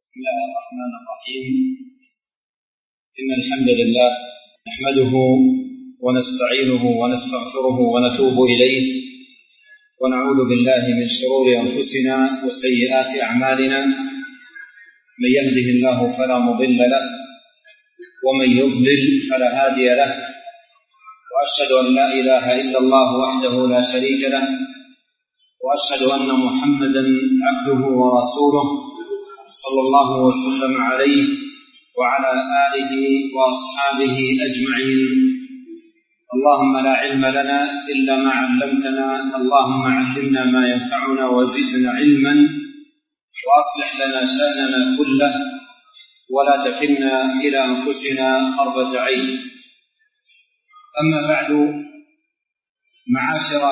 بسم الله الرحمن الرحيم. إن الحمد لله نحمده ونستعينه ونستغفره ونتوب إليه، ونعوذ بالله من شرور أنفسنا وسيئات أعمالنا. من يهده الله فلا مضل له، ومن يضلل فلا هادي له، وأشهد أن لا إله إلا الله وحده لا شريك له، وأشهد أن محمدا عبده ورسوله صلى الله وسلم عليه وعلى آله وأصحابه أجمعين. اللهم لا علم لنا إلا ما علمتنا، اللهم علمنا ما ينفعنا وزدنا علما، وأصلح لنا شأننا كله، ولا تكلنا إلى أنفسنا طرفة عين. أما بعد، معاشر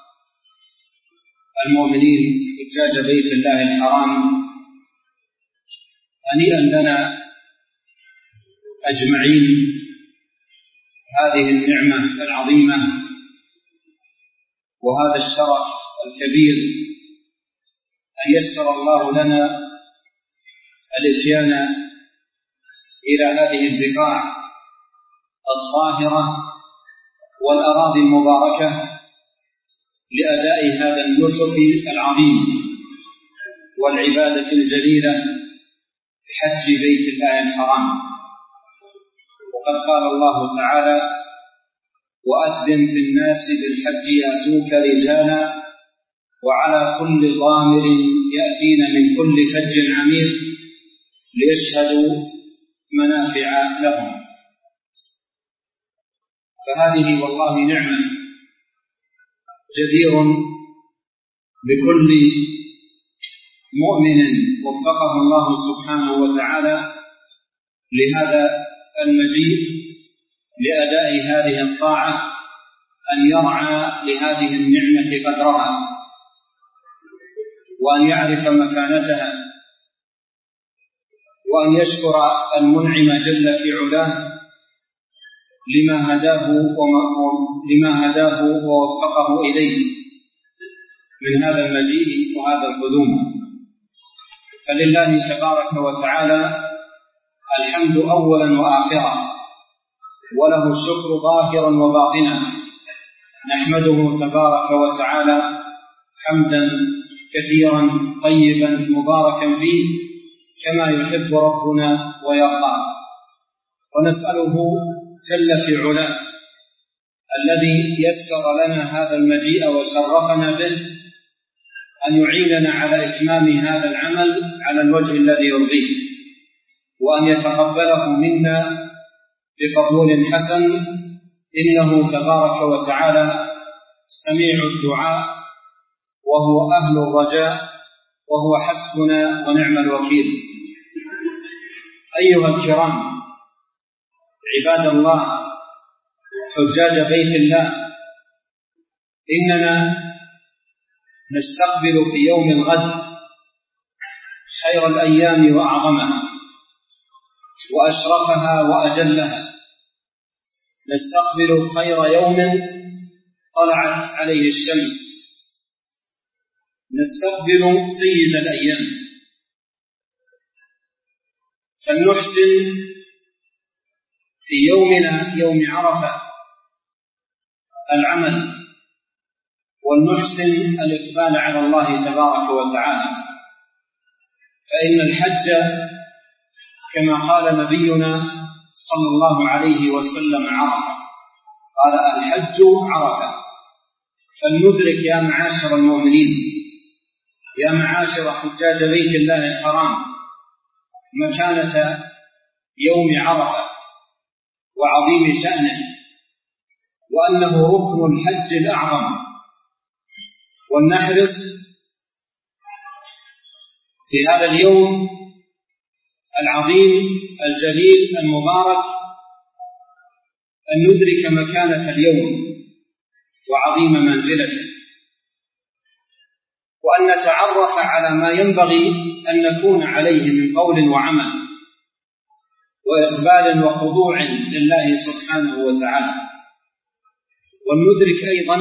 المؤمنين حجاج بيت الله الحرام، هنيئا لنا أجمعين هذه النعمة العظيمة وهذا الشرف الكبير أن يسر الله لنا الإتيان إلى هذه البقاع الطاهرة والأراضي المباركة لأداء هذا النسك العظيم والعبادة الجليلة بحج بيت الله الحرام. وقد قال الله تعالى: وأذن في الناس بالحج يأتوك رجالا وعلى كل ضامر يأتين من كل فج عميق ليشهدوا منافع لهم. فهذه والله نعمة جدير بكل مؤمن وفقه الله سبحانه وتعالى لهذا المجيء لأداء هذه الطاعة أن يرعى لهذه النعمة قدرها، وأن يعرف مكانتها، وأن يشكر المنعم جل في علاه لما هداه ووفقه إليه من هذا المجيء وهذا القدوم. فلله تبارك وتعالى الحمد أولا وآخرا، وله الشكر ظاهرا وباطنا. نحمده تبارك وتعالى حمدا كثيرا طيبا مباركا فيه كما يحب ربنا ويرضى، ونسأله جل في علاه الذي يسر لنا هذا المجيء وشرفنا به أن يعيننا على إتمام هذا العمل على الوجه الذي يرضيه، وأن يتقبله منا بقبول حسن، إنه تبارك وتعالى سميع الدعاء وهو أهل الرجاء وهو حسبنا ونعم الوكيل. أيها الكرام عباد الله حجاج بيت الله، إننا نستقبل في يوم الغد خير الأيام وأعظمها وأشرفها وأجلها. نستقبل خير يوم طلعت عليه الشمس، نستقبل سيد الأيام. فلنحسن في يومنا يوم عرفة العمل، ولنحسن الإقبال على الله تبارك وتعالى، فإن الحج كما قال نبينا صلى الله عليه وسلم عرفة، قال: الحج عرفة. فلندرك يا معاشر المؤمنين، يا معاشر حجاج بيت الله الحرام، مكانة يوم عرفة وعظيم شأنه، وأنه ركن الحج الأعظم. ولنحرص في هذا اليوم العظيم الجليل المبارك أن ندرك مكانة اليوم وعظيم منزلته، وأن نتعرف على ما ينبغي أن نكون عليه من قول وعمل وإقبال وخضوع لله سبحانه وتعالى. ولندرك أيضا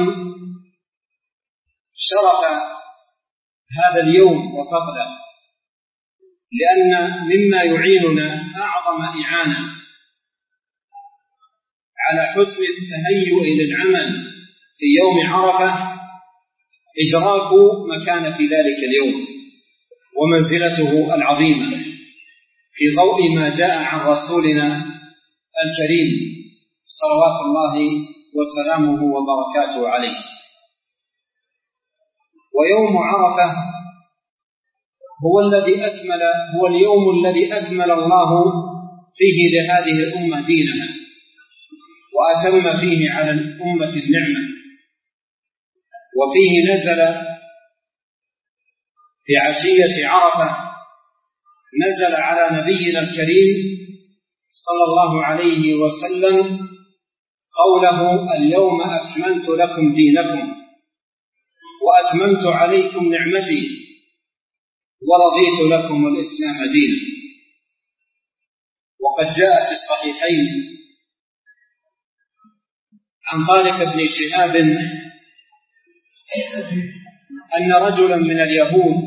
شرف هذا اليوم وفضله، لأن مما يعيننا أعظم إعانة على حسن التهيؤ للعمل في يوم عرفة إدراك مكانة ذلك اليوم ومنزلته العظيمة في ضوء ما جاء عن رسولنا الكريم صلوات الله وسلامه وبركاته عليه. ويوم عرفة هو اليوم الذي أكمل الله فيه لهذه الأمة دينها وأتم فيه على الأمة النعمة، وفيه نزل في عشية عرفة نزل على نبينا الكريم صلى الله عليه وسلم قوله: اليوم أكملت لكم دينكم وأتممت عليكم نعمتي ورضيت لكم الإسلام دينا. وقد جاء في الصحيحين عن طارق بن شهاب أن رجلا من اليهود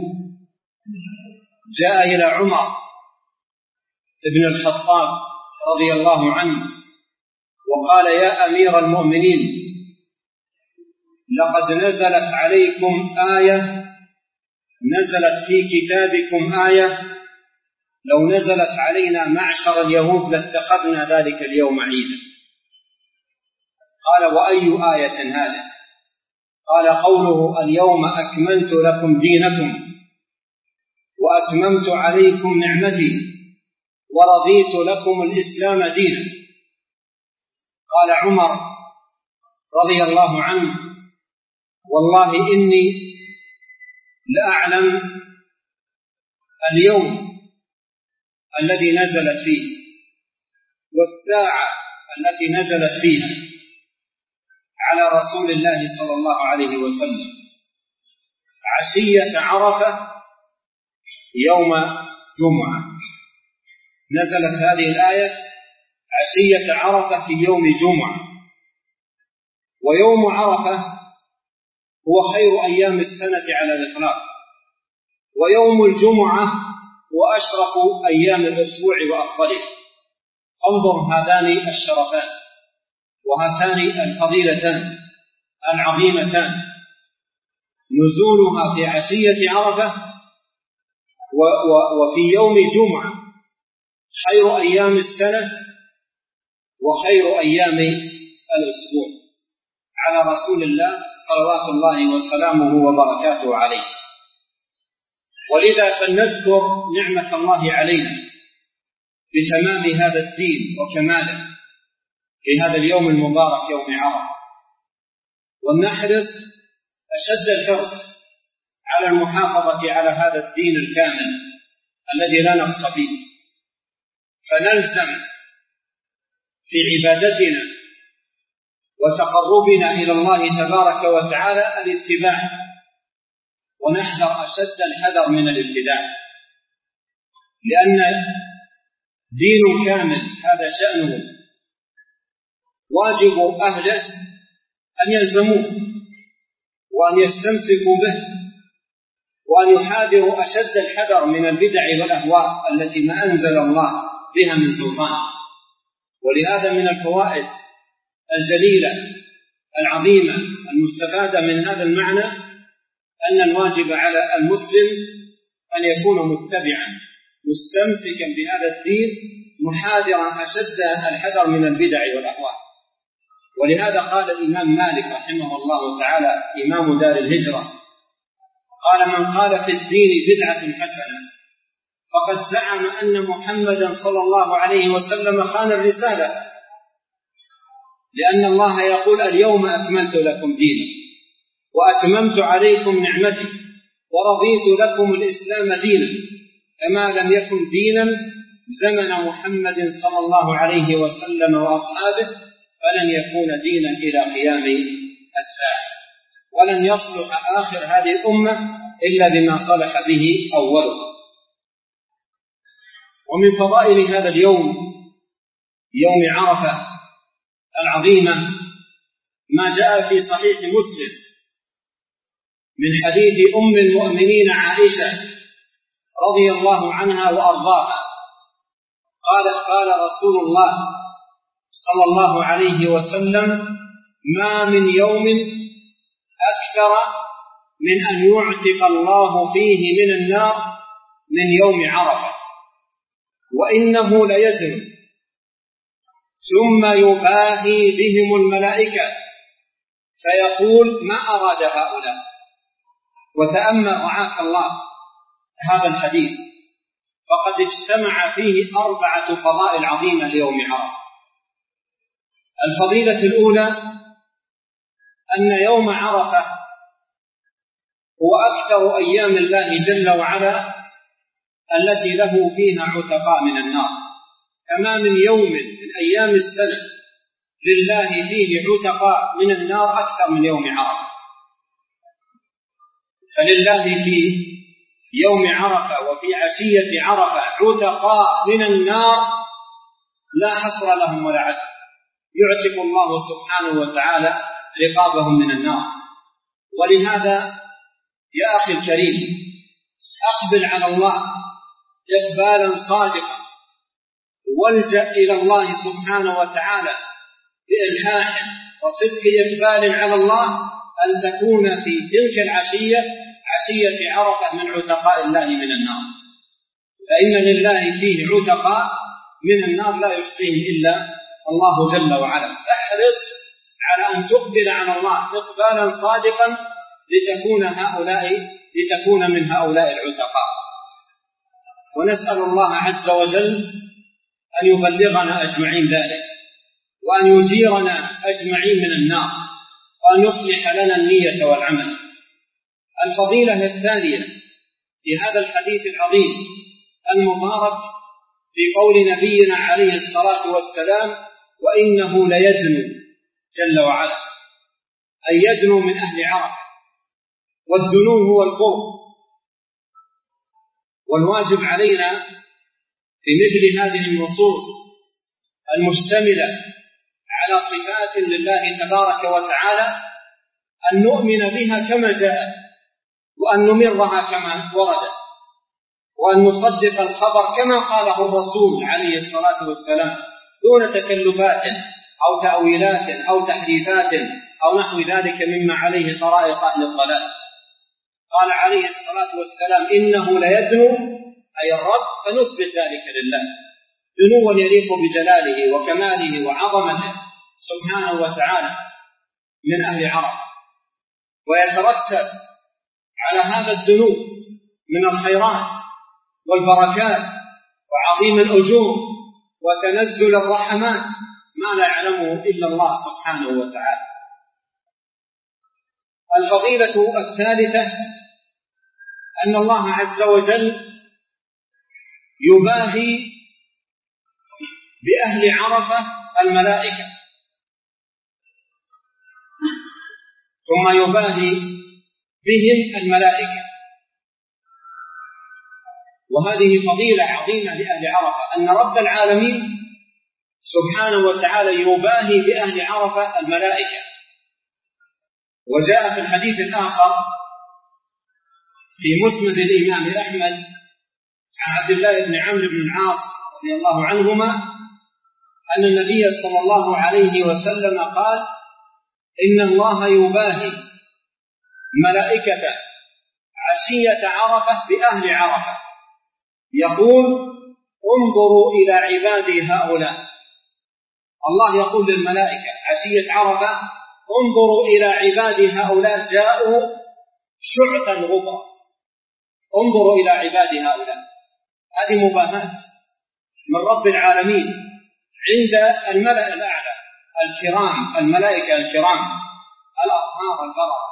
جاء إلى عمر بن الخطاب رضي الله عنه وقال: يا أمير المؤمنين، لقد نزلت عليكم آية، نزلت في كتابكم آية لو نزلت علينا معشر اليهود لاتخذنا ذلك اليوم عيدا. قال: وأي آية هذه؟ قال: قوله: اليوم أكملت لكم دينكم وأتممت عليكم نعمتي ورضيت لكم الإسلام دينا. قال عمر رضي الله عنه: والله إني لأعلم اليوم الذي نزلت فيه والساعة التي نزلت فيها على رسول الله صلى الله عليه وسلم عشية عرفة يوم جمعة. نزلت هذه الآية عشية عرفة في يوم جمعة، ويوم عرفة هو خير أيام السنة على الإطلاق، ويوم الجمعة هو أشرف أيام الأسبوع وأفضله. انظر هذان الشرفان وهاتان الفضيلتان العظيمتان، نزولها في عشية عرفة وفي يوم جمعة، خير أيام السنة وخير أيام الأسبوع على رسول الله صلوات الله وسلامه وبركاته عليه. ولذا فلنذكر نعمة الله علينا بتمام هذا الدين وكماله في هذا اليوم المبارك يوم عرفة، ولنحرص أشد الحرص على المحافظة على هذا الدين الكامل الذي لا نقص فيه، فنلزم في عبادتنا وتقربنا إلى الله تبارك وتعالى الاتباع، ونحذر أشد الحذر من الابتداع، لأن دين كامل هذا شأنه واجب أهله أن يلزموه وأن يستمسكوا به وأن يحاذروا أشد الحذر من البدع والأهواء التي ما أنزل الله بها من سلطان. ولهذا من الفوائد الجليلة العظيمة المستفادة من هذا المعنى أن الواجب على المسلم أن يكون متبعا مستمسكا بهذا الدين محاذرا أشد الحذر من البدع والأهواء. ولهذا قال الإمام مالك رحمه الله تعالى إمام دار الهجرة قال: من قال في الدين بدعة حسنة فقد زعم أن محمدا صلى الله عليه وسلم خان الرسالة، لأن الله يقول: اليوم أكملت لكم دينكم وأتممت عليكم نعمتي ورضيت لكم الإسلام دينا. فما لم يكن دينا زمن محمد صلى الله عليه وسلم وأصحابه فلن يكون دينا إلى قيام الساعة، ولن يصلح آخر هذه الأمة إلا بما صلح به أوله. ومن فضائل هذا اليوم يوم عرفة العظيمة ما جاء في صحيح مسلم من حديث أم المؤمنين عائشة رضي الله عنها وأرضاها قالت: قال رسول الله صلى الله عليه وسلم: ما من يوم أكثر من أن يعتق الله فيه من النار من يوم عرفة، وإنه ليزن ثم يباهي بهم الملائكة فيقول: ما أراد هؤلاء. وتأمل رعاك الله هذا الحديث، فقد اجتمع فيه 4 فضائل عظيمة ليوم عرفة. الفضيلة الأولى أن يوم عرفة هو أكثر أيام الله جل وعلا التي له فيها عتقاء من النار، كما من يوم من أيام السنة لله فيه عتقاء من النار أكثر من يوم عرفة. فلله في يوم عرفة وفي عشية عرفة عتقاء من النار لا حصر لهم ولا عد، يعتق الله سبحانه وتعالى رقابهم من النار. ولهذا يا أخي الكريم أقبل على الله إقبالا صادقا، والجأ إلى الله سبحانه وتعالى بإلحاح وصدق إقبال على الله أن تكون في تلك العشية عشية عرفة من عتقاء الله من النار، فإن لله فيه عتقاء من النار لا يحصيهم إلا الله جل وعلا. فاحرص على أن تقبل على الله إقبالا صادقا لتكون من هؤلاء العتقاء. ونسأل الله عز وجل أن يبلغنا أجمعين ذلك، وأن يجيرنا أجمعين من النار، وأن يصلح لنا النية والعمل. الفضيلة الثانية في هذا الحديث العظيم المبارك في قول نبينا عليه الصلاة والسلام: وإنه ليدنو جل وعلا، أي يدنو من أهل عرفة، والدنو هو القرب. والواجب علينا في مثل هذه النصوص المشتملة على صفات لله تبارك وتعالى أن نؤمن بها كما جاءت، وأن نمرها كما وردت، وأن نصدق الخبر كما قاله الرسول عليه الصلاة والسلام دون تكلفات أو تأويلات أو تحريفات أو نحو ذلك مما عليه طرائق أهل الضلال. قال عليه الصلاة والسلام: إنه ليدنو أي الرب، فنثبت ذلك لله دنوا يليق بجلاله وكماله وعظمته سبحانه وتعالى من أهل عرب. ويترتب على هذا الدنو من الخيرات والبركات وعظيم الأجور وتنزل الرحمات ما لا يعلمه إلا الله سبحانه وتعالى. الفضيلة الثالثة أن الله عز وجل يباهي بأهل عرفة الملائكة، ثم يباهي بهم الملائكة، وهذه فضيلة عظيمة لأهل عرفة أن رب العالمين سبحانه وتعالى يباهي بأهل عرفة الملائكة. وجاء في الحديث الآخر في مسند الإمام أحمد عن عبد الله بن عمرو بن العاص رضي الله عنهما أن النبي صلى الله عليه وسلم قال: إن الله يباهي ملائكة عشية عرفة بأهل عرفة، يقول: انظروا إلى عبادي هؤلاء. الله يقول للملائكة عشية عرفة: انظروا إلى عبادي هؤلاء جاءوا شعثا غبرا، انظروا إلى عبادي هؤلاء. هذه مباهاة من رب العالمين عند الملأ الأعلى الكرام، الملائكة الكرام الأطهار البررة.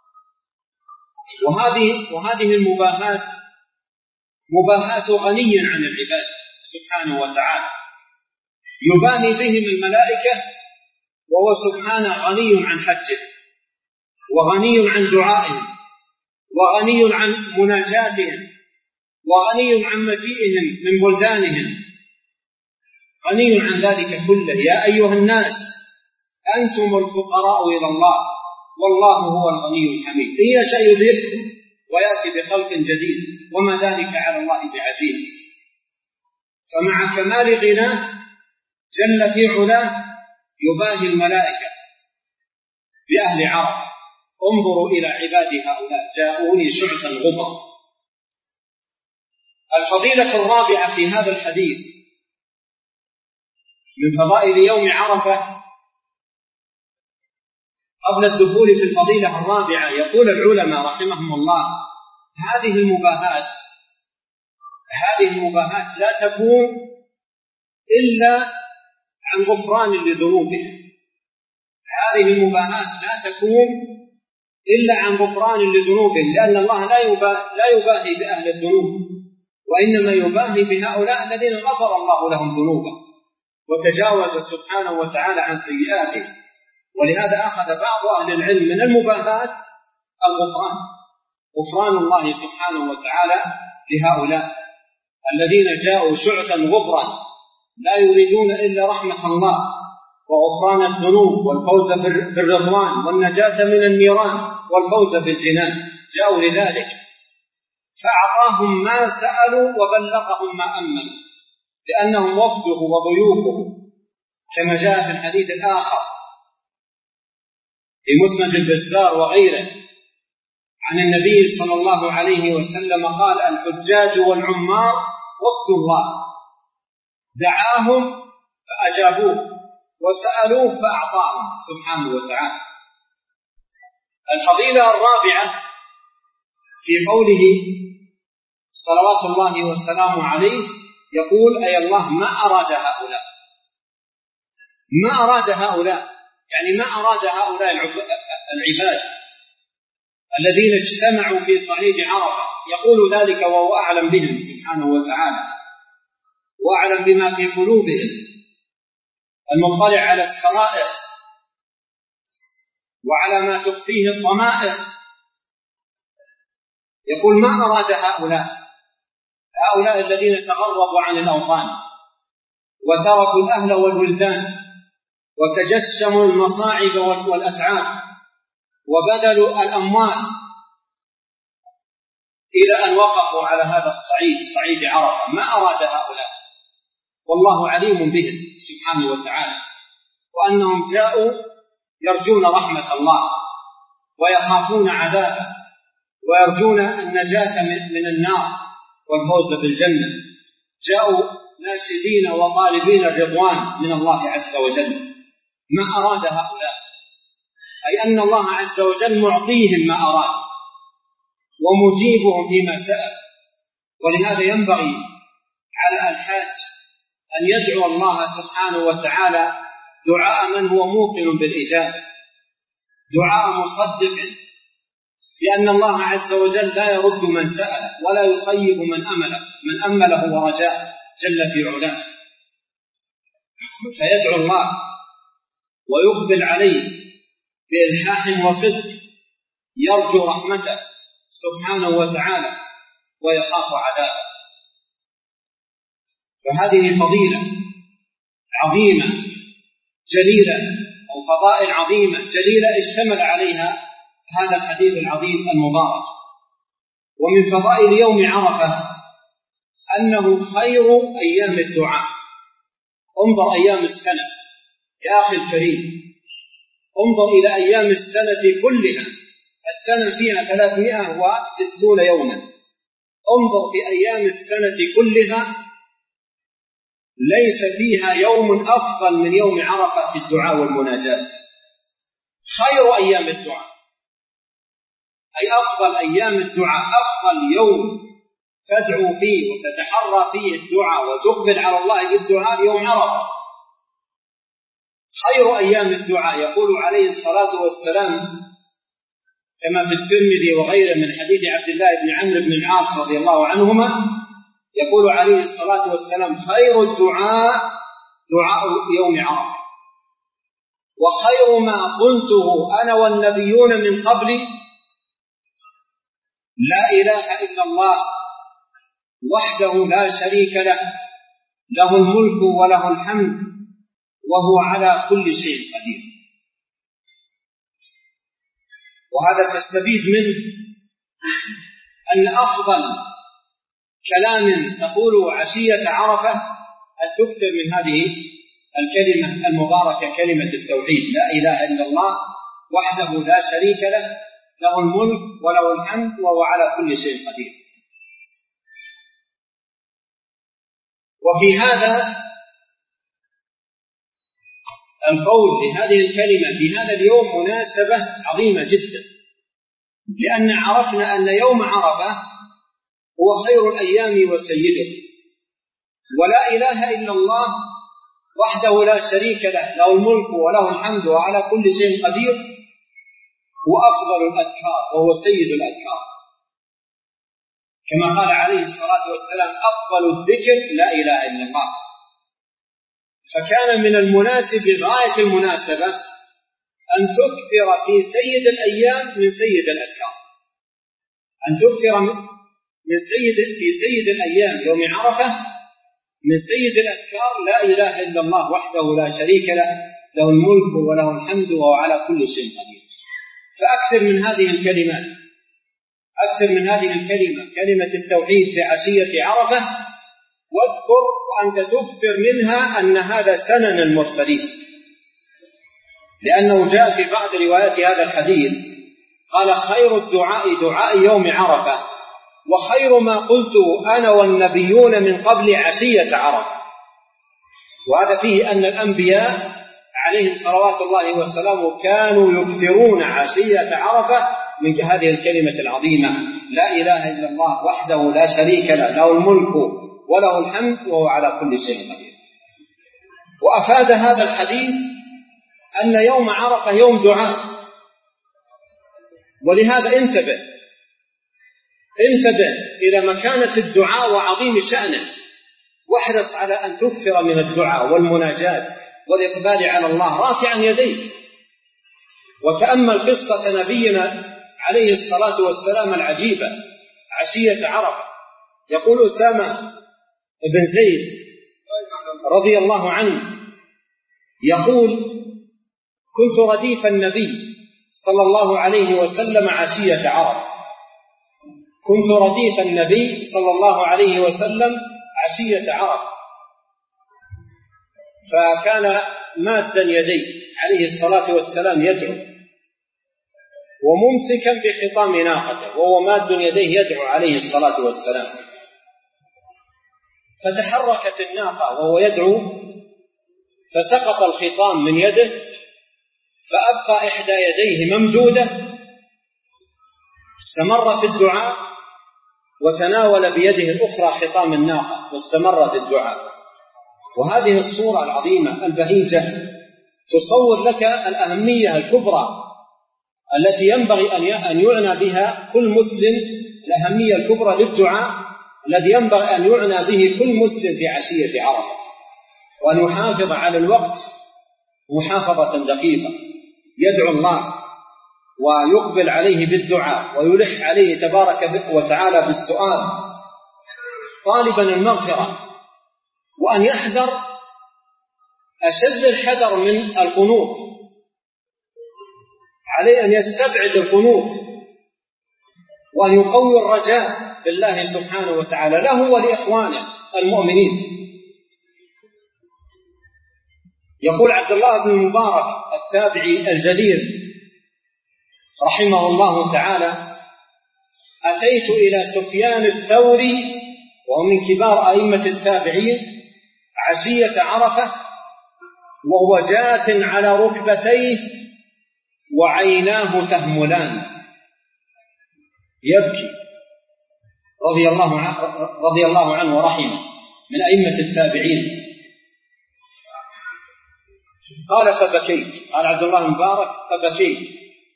وهذه المباهاة مباهاة غني عن العباد سبحانه وتعالى، يباهي بهم الملائكة وهو سبحانه غني عن حجه، وغني عن دعائهم، وغني عن مناجاتهم، وغني عن مجيئهم من بلدانهم، غني عن ذلك كله. يا أيها الناس أنتم الفقراء إلى الله والله هو الغني الحميد. إن يشاء يذهبكم ويأتي بخلق جديد وما ذلك على الله بعزيز. فمع كمال غناه جل في علاه يباهي الملائكة بأهل عرفة: انظروا إلى عبادي هؤلاء جاءوني شعثا غبرا. الفضيلة الرابعة في هذا الحديث من فضائل يوم عرفة قبل الدخول في الفضيلة الرابعة، يقول العلماء رحمهم الله: هذه المباهات لا تكون إلا عن غفران لذنوبهم. هذه المباهات لا تكون إلا عن غفران لذنوبهم، لأن الله لا يباهي بأهل الذنوب، وإنما يباهي بهؤلاء الذين غفر الله لهم ذنوبهم وتجاوز سبحانه وتعالى عن سيئاتهم. ولهذا أخذ بعض أهل العلم من المباهات غفران الله سبحانه وتعالى لهؤلاء الذين جاءوا شعثا غبرا لا يريدون إلا رحمة الله وغفران الذنوب والفوز بالرضوان والنجاة من النيران والفوز بالجنان. جاءوا لذلك فأعطاهم ما سألوا وبلغهم ما أمنوا، لأنهم وفده وضيوفه، كما جاء في الحديث الآخر في مسند البزار وغيره عن النبي صلى الله عليه وسلم قال: الحجاج والعمار وفد الله، دعاهم فأجابوه وسألوه فأعطاهم سبحانه وتعالى. الفضيلة الرابعة في قوله صلوات الله والسلام عليه يقول: أي الله ما أراد هؤلاء، يعني ما أراد هؤلاء العباد الذين اجتمعوا في صعيد عرفة. يقول ذلك وهو أعلم بهم سبحانه وتعالى، وأعلم بما في قلوبهم، المطلع على السرائر وعلى ما تخفيه الضمائر. يقول: ما أراد هؤلاء الذين تغربوا عن الأوطان وتركوا الأهل والولدان وتجسموا المصاعب والأتعاب وبذلوا الأموال إلى أن وقفوا على هذا الصعيد، صعيد عرفة. ما أراد هؤلاء، والله عليم بهم سبحانه وتعالى، وأنهم جاءوا يرجون رحمة الله ويخافون عذابه ويرجون النجاة من النار والفوز بالجنة. جاءوا ناشدين وطالبين الرضوان من الله عز وجل. ما أراد هؤلاء، أي أن الله عز وجل معطيهم ما أراد ومجيبهم فيما سأل. ولهذا ينبغي على الحاج أن يدعو الله سبحانه وتعالى دعاء من هو موقن بالإجابة، دعاء مصدق، لأن الله عز وجل لا يرد من سأل ولا يخيب من أمله ورجاه جل في علاه. فيدعو الله ويقبل عليه بإلحاح وصدق، يرجو رحمته سبحانه وتعالى ويخاف عذابه. فهذه فضيلة عظيمة جليلة، أو فضائل عظيمة جليلة اشتمل عليها هذا الحديث العظيم المبارك. ومن فضائل يوم عرفة أنه خير أيام الدعاء. انظر أيام السنة يا أخي الكريم، انظر إلى أيام السنة كلها. السنة فيها 360 يوما. انظر في أيام السنة كلها ليس فيها يوم أفضل من يوم عرفة في الدعاء والمناجاة. خير أيام الدعاء، أي أفضل أيام الدعاء، أفضل يوم تدعو فيه وتتحرى فيه الدعاء وتقبل على الله بالدعاء يوم عرفة. خير أيام الدعاء. يقول عليه الصلاة والسلام كما في الترمذي وغيره من حديث عبد الله بن عمرو بن العاص رضي الله عنهما، يقول عليه الصلاة والسلام: خير الدعاء دعاء يوم عرفة، وخير ما قلته أنا والنبيون من قبلي لا إله إلا الله وحده لا شريك له، له الملك وله الحمد وهو على كل شيء قدير. وهذا تستفيد منه أن أفضل كلام تقول عشية عرفة أن تكثر من هذه الكلمة المباركة، كلمة التوحيد: لا إله إلا الله وحده لا شريك له، له الملك وله الحمد وهو على كل شيء قدير. وفي هذا القول لهذه الكلمة في هذا اليوم مناسبة عظيمة جدا، لأن عرفنا أن يوم عرفة هو خير الأيام وسيده، ولا إله إلا الله وحده لا شريك له، له الملك وله الحمد وعلى كل شيء قدير، هو أفضل الأذكار وهو سيد الأذكار، كما قال عليه الصلاة والسلام: أفضل الذكر لا إله إلا الله. فكان من المناسب غاية المناسبة أن تكثر في سيد الأيام من سيد الأذكار، أن تكثر من في سيد الأيام يوم عرفة من سيد الأذكار: لا إله إلا الله وحده لا شريك له، له الملك وله الحمد وهو على كل شيء قدير. فأكثر من هذه الكلمات، أكثر من هذه الكلمة، كلمة التوحيد في عشية عرفة، واذكر وأنت تكثر منها أن هذا سنن المرسلين، لأنه جاء في بعض روايات هذا الحديث قال: خير الدعاء دعاء يوم عرفة، وخير ما قلت أنا والنبيون من قبل عشية عرفة. وهذا فيه أن الأنبياء عليهم صلوات الله وسلامه كانوا يكثرون عشية عرفة من هذه الكلمة العظيمة: لا إله إلا الله وحده لا شريك له، له الملك وله الحمد وهو على كل شيء قدير. وأفاد هذا الحديث أن يوم عرفة يوم دعاء، ولهذا انتبه إلى مكانة الدعاء وعظيم شأنه، واحرص على أن تكثر من الدعاء والمناجاة والإقبال على الله رافعا يديك. وتأمل قصة نبينا عليه الصلاة والسلام العجيبة عشية عرفة. يقول أسامة بن زيد رضي الله عنه يقول: كنت رديف النبي صلى الله عليه وسلم عشية عرفة، كنت رديف النبي صلى الله عليه وسلم عشية عرفة، فكان مادا يديه عليه الصلاة والسلام يدعو، وممسكا بخطام ناقته، وهو ماد يديه يدعو عليه الصلاة والسلام. فتحركت الناقة وهو يدعو، فسقط الخطام من يده، فأبقى إحدى يديه ممدودة، استمر في الدعاء وتناول بيده الأخرى خطام الناقة واستمر في الدعاء. وهذه الصورة العظيمة البهيجة تصور لك الأهمية الكبرى التي ينبغي أن يعنى بها كل مسلم، الأهمية الكبرى للدعاء الذي ينبغي أن يعنى به كل مسلم في عشية عرفة، وأن يحافظ على الوقت محافظة دقيقة، يدعو الله ويقبل عليه بالدعاء ويلح عليه تبارك وتعالى بالسؤال طالبا المغفرة، وأن يحذر أشد الحذر من القنوط، عليه أن يستبعد القنوط وأن يقوي الرجاء بالله سبحانه وتعالى له ولإخوانه المؤمنين. يقول عبد الله بن المبارك التابعي الجليل رحمه الله تعالى: أتيت إلى سفيان الثوري وهو من كبار أئمة التابعين عشية عرفة وهو جاث على ركبتيه وعيناه تهملان يبكي رضي الله عنه ورحمه، من أئمة التابعين. قال: فبكيت، قال عبد الله المبارك: فبكيت،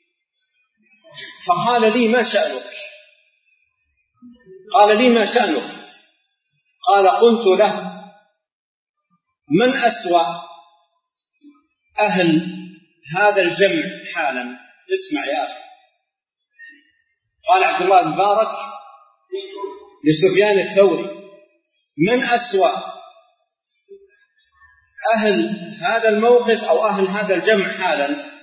فقال لي: ما شأنك؟ قال لي: ما شأنك؟ قال: قلت له: من أسوأ أهل هذا الجمع حالا؟ اسمع يا أخي. قال عبد الله المبارك لسفيان الثوري: من أسوأ أهل هذا الموقف أو أهل هذا الجمع حالا؟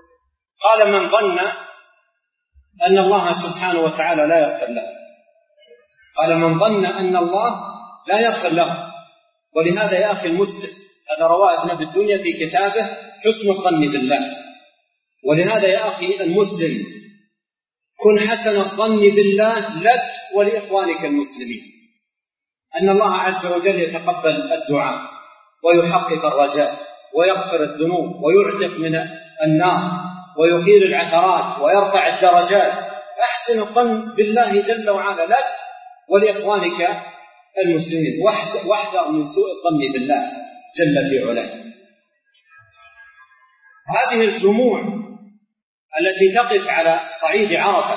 قال: من ظن أن الله سبحانه وتعالى لا يغفر له. قال من ظن أن الله لا يغفر له. ولهذا يا أخي المسلم، هذا رواه ابن أبي الدنيا في كتابه حسن الظن بالله. ولهذا يا أخي المسلم كن حسن الظن بالله لك ولإخوانك المسلمين، أن الله عز وجل يتقبل الدعاء ويحقق الرجاء ويغفر الذنوب ويعتق من النار ويقيل العثرات ويرفع الدرجات. أحسن الظن بالله جل وعلا لك ولإخوانك المسلمين، واحذر من سوء الظن بالله جل في علاه. هذه الجموع التي تقف على صعيد عرفة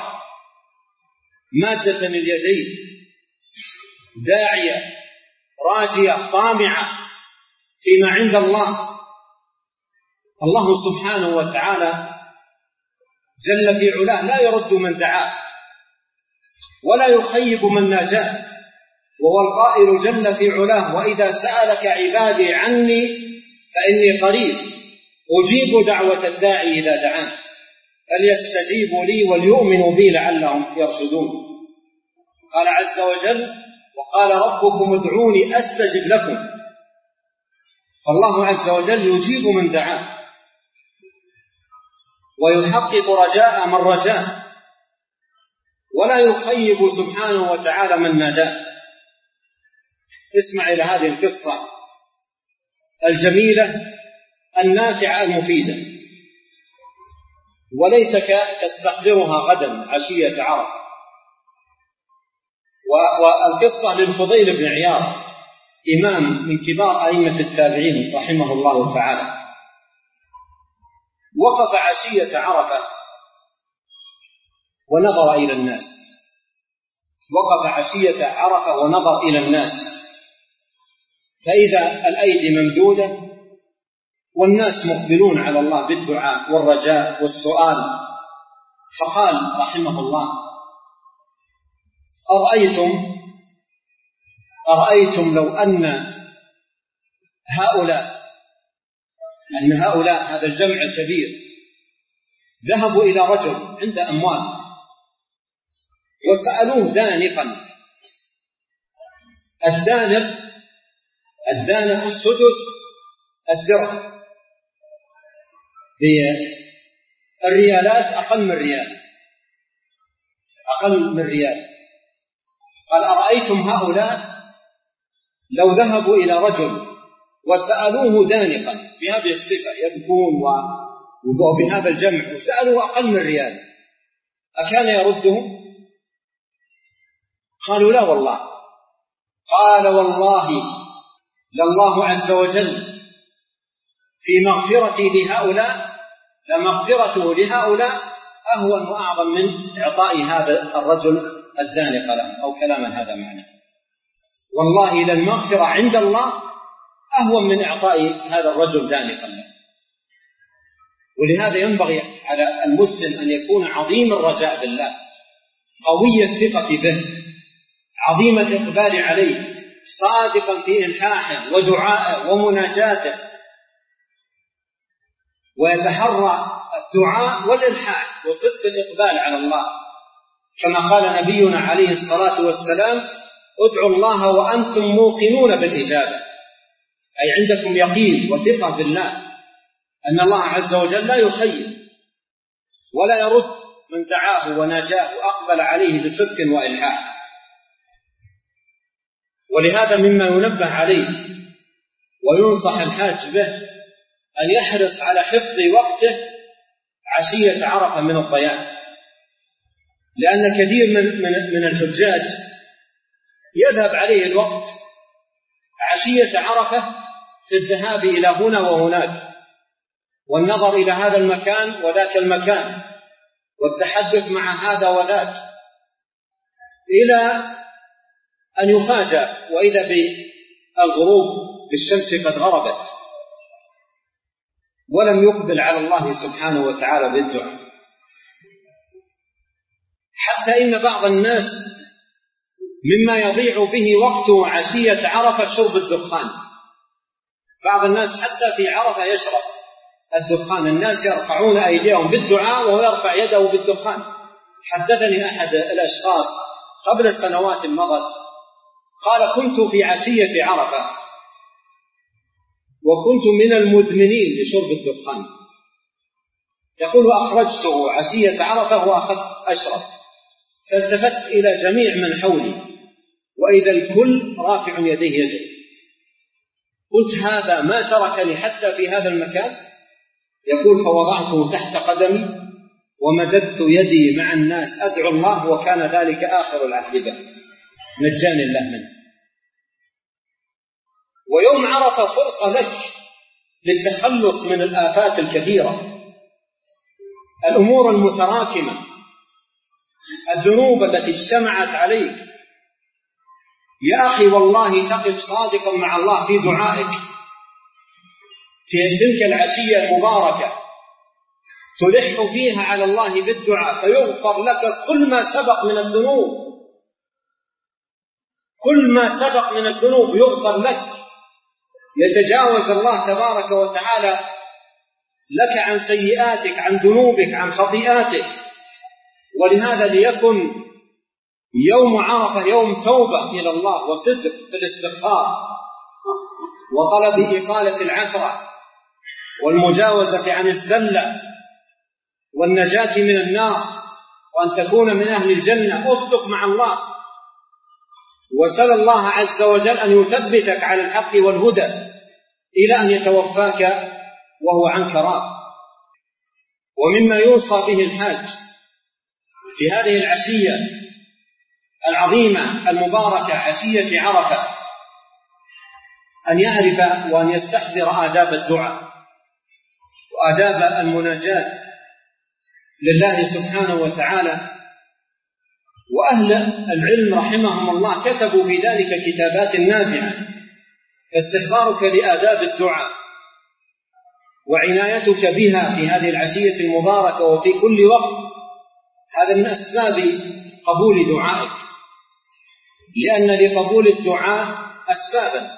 مادة اليدين داعية راجية طامعة فيما عند الله، الله سبحانه وتعالى جل في علاه لا يرد من دعاه ولا يخيب من ناجاه، وهو القائل جل في علاه: وإذا سألك عبادي عني فإني قريب أجيب دعوة الداعي إذا دعان فليستجيبوا لي وليؤمنوا بي لعلهم يرشدون. قال عز وجل: وقال ربكم ادعوني أستجب لكم. فالله عز وجل يجيب من دعاه ويحقق رجاء من رجاه ولا يخيب سبحانه وتعالى من ناداه. اسمع إلى هذه القصة الجميلة النافعة المفيدة، وليتك تستحضرها غدا عشية عرفة. والقصة للفضيل بن عياض، إمام من كبار أئمة التابعين رحمه الله تعالى. وقف عشية عرفة ونظر إلى الناس، وقف عشية عرفة ونظر إلى الناس، فإذا الأيدي ممدودة والناس مقبلون على الله بالدعاء والرجاء والسؤال. فقال رحمه الله: أرأيتم لو أن هؤلاء هذا الجمع الكبير ذهبوا إلى رجل عنده أموال وسألوه دانقا. الدانق سدس الدرهم، بالريالات أقل من ريال. قال: أرأيتم هؤلاء لو ذهبوا إلى رجل وسألوه دانقا بهذه الصفة، يبكون وبهذا الجمع، وسألوه أقل من ريال، أكان يردهم؟ قالوا: لا والله. قال: والله لله عز وجل في مغفرتي لهؤلاء لمغفرته لهؤلاء أهون وأعظم من إعطاء هذا الرجل الدانق لهم، أو كلاما هذا معنى. والله للمغفرة عند الله أهون من إعطاء هذا الرجل دانقا له. ولهذا ينبغي على المسلم أن يكون عظيم الرجاء بالله، قوي الثقة به، عظيم الإقبال عليه، صادقا في إلحاحه ودعائه ومناجاته، ويتحرى الدعاء والإلحاح وصدق الإقبال على الله، كما قال نبينا عليه الصلاة والسلام: ادعوا الله وأنتم موقنون بالإجابة، أي عندكم يقين وثقة بالله أن الله عز وجل لا يخيب ولا يرد من دعاه وناجاه وأقبل عليه بصدق وإلحاح. ولهذا مما ينبه عليه وينصح الحاج به أن يحرص على حفظ وقته عشية عرفة من الضياع، لأن كثير من الحجاج يذهب عليه الوقت عشية عرفة في الذهاب إلى هنا وهناك، والنظر إلى هذا المكان وذاك المكان، والتحدث مع هذا وذاك، إلى أن يفاجأ وإذا بالغروب بالشمس قد غربت ولم يقبل على الله سبحانه وتعالى بالدعاء. حتى إن بعض الناس مما يضيع به وقته عشية عرفة شرب الدخان. بعض الناس حتى في عرفة يشرب الدخان، الناس يرفعون أيديهم بالدعاء وهو يرفع يده بالدخان. حدثني أحد الأشخاص قبل سنوات مضت قال: كنت في عشية عرفة وكنت من المدمنين لشرب الدخان. يقول: أخرجته عشية عرفة وأخذت أشرب، فالتفت إلى جميع من حولي وإذا الكل رافع يديه. قلت: هذا ما تركني حتى في هذا المكان؟ يقول: فوضعته تحت قدمي ومددت يدي مع الناس أدعو الله، وكان ذلك آخر العهد به، نجاني الله منه. ويوم عرفة فرصة لك للتخلص من الآفات الكثيرة، الأمور المتراكمة، الذنوب التي اجتمعت عليك. يا أخي والله تقف صادقا مع الله في دعائك في تلك العشية المباركة، تلح فيها على الله بالدعاء فيغفر لك كل ما سبق من الذنوب، كل ما سبق من الذنوب يغفر لك، يتجاوز الله تبارك وتعالى لك عن سيئاتك، عن ذنوبك، عن خطيئاتك. ولهذا ليكن يوم عرفة يوم توبة إلى الله وصدق في الاستغفار وطلب إقالة العثرة والمجاوزة عن الزلة والنجاة من النار، وأن تكون من أهل الجنة. أصدق مع الله وسل الله عز وجل أن يثبتك على الحق والهدى إلى أن يتوفاك وهو عنك راض. ومما يوصى به الحاج في هذه العشية العظيمة المباركة، عشية عرفة، أن يعرف وأن يستحضر آداب الدعاء وآداب المناجاة لله سبحانه وتعالى. وأهل العلم رحمهم الله كتبوا في ذلك كتابات نافعة. فاستحضارك لآداب الدعاء وعنايتك بها في هذه العشية المباركة وفي كل وقت، هذا من أسباب قبول دعائك، لأن لقبول الدعاء أسبابا،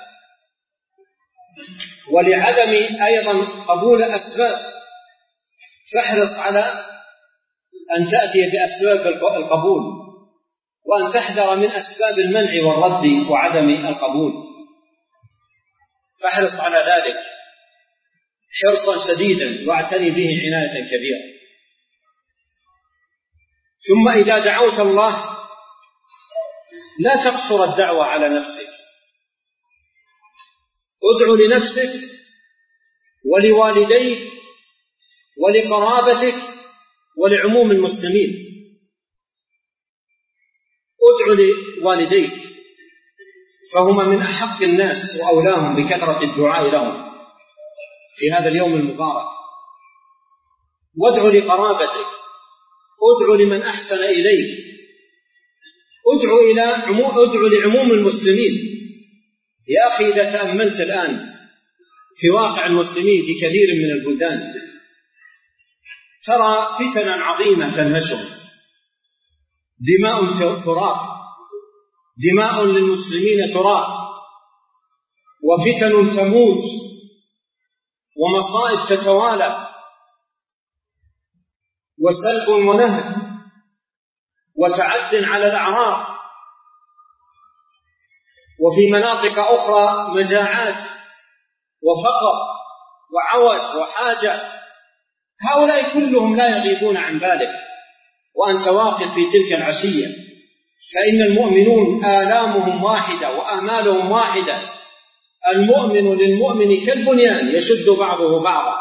ولعدم أيضا قبول أسباب، فاحرص على أن تأتي بأسباب القبول وأن تحذر من أسباب المنع والرد وعدم القبول، فاحرص على ذلك حرصا شديدا واعتني به عناية كبيرة. ثم إذا دعوت الله لا تقصر الدعوة على نفسك، ادعو لنفسك ولوالديك ولقرابتك ولعموم المسلمين. ادعو لوالديك فهما من أحق الناس وأولاهم بكثرة الدعاء لهم في هذا اليوم المبارك. وادعو لقرابتك، ادعو لمن أحسن إليك، ادعو لعموم المسلمين. يا أخي إذا تأملت الآن في واقع المسلمين في كثير من البلدان ترى فتنا عظيمة تنهشهم، دماء تراق، دماء للمسلمين تراق، وفتن تموت، ومصائب تتوالى، وسلب ونهب، وتعد على الأعراض، وفي مناطق أخرى مجاعات وفقر وعوز وحاجة. هؤلاء كلهم لا يغيبون عن بالك وأنت واقف في تلك العشية، فإن المؤمنون آلامهم واحدة وآمالهم واحدة. المؤمن للمؤمن كالبنيان يشد بعضه بعضا.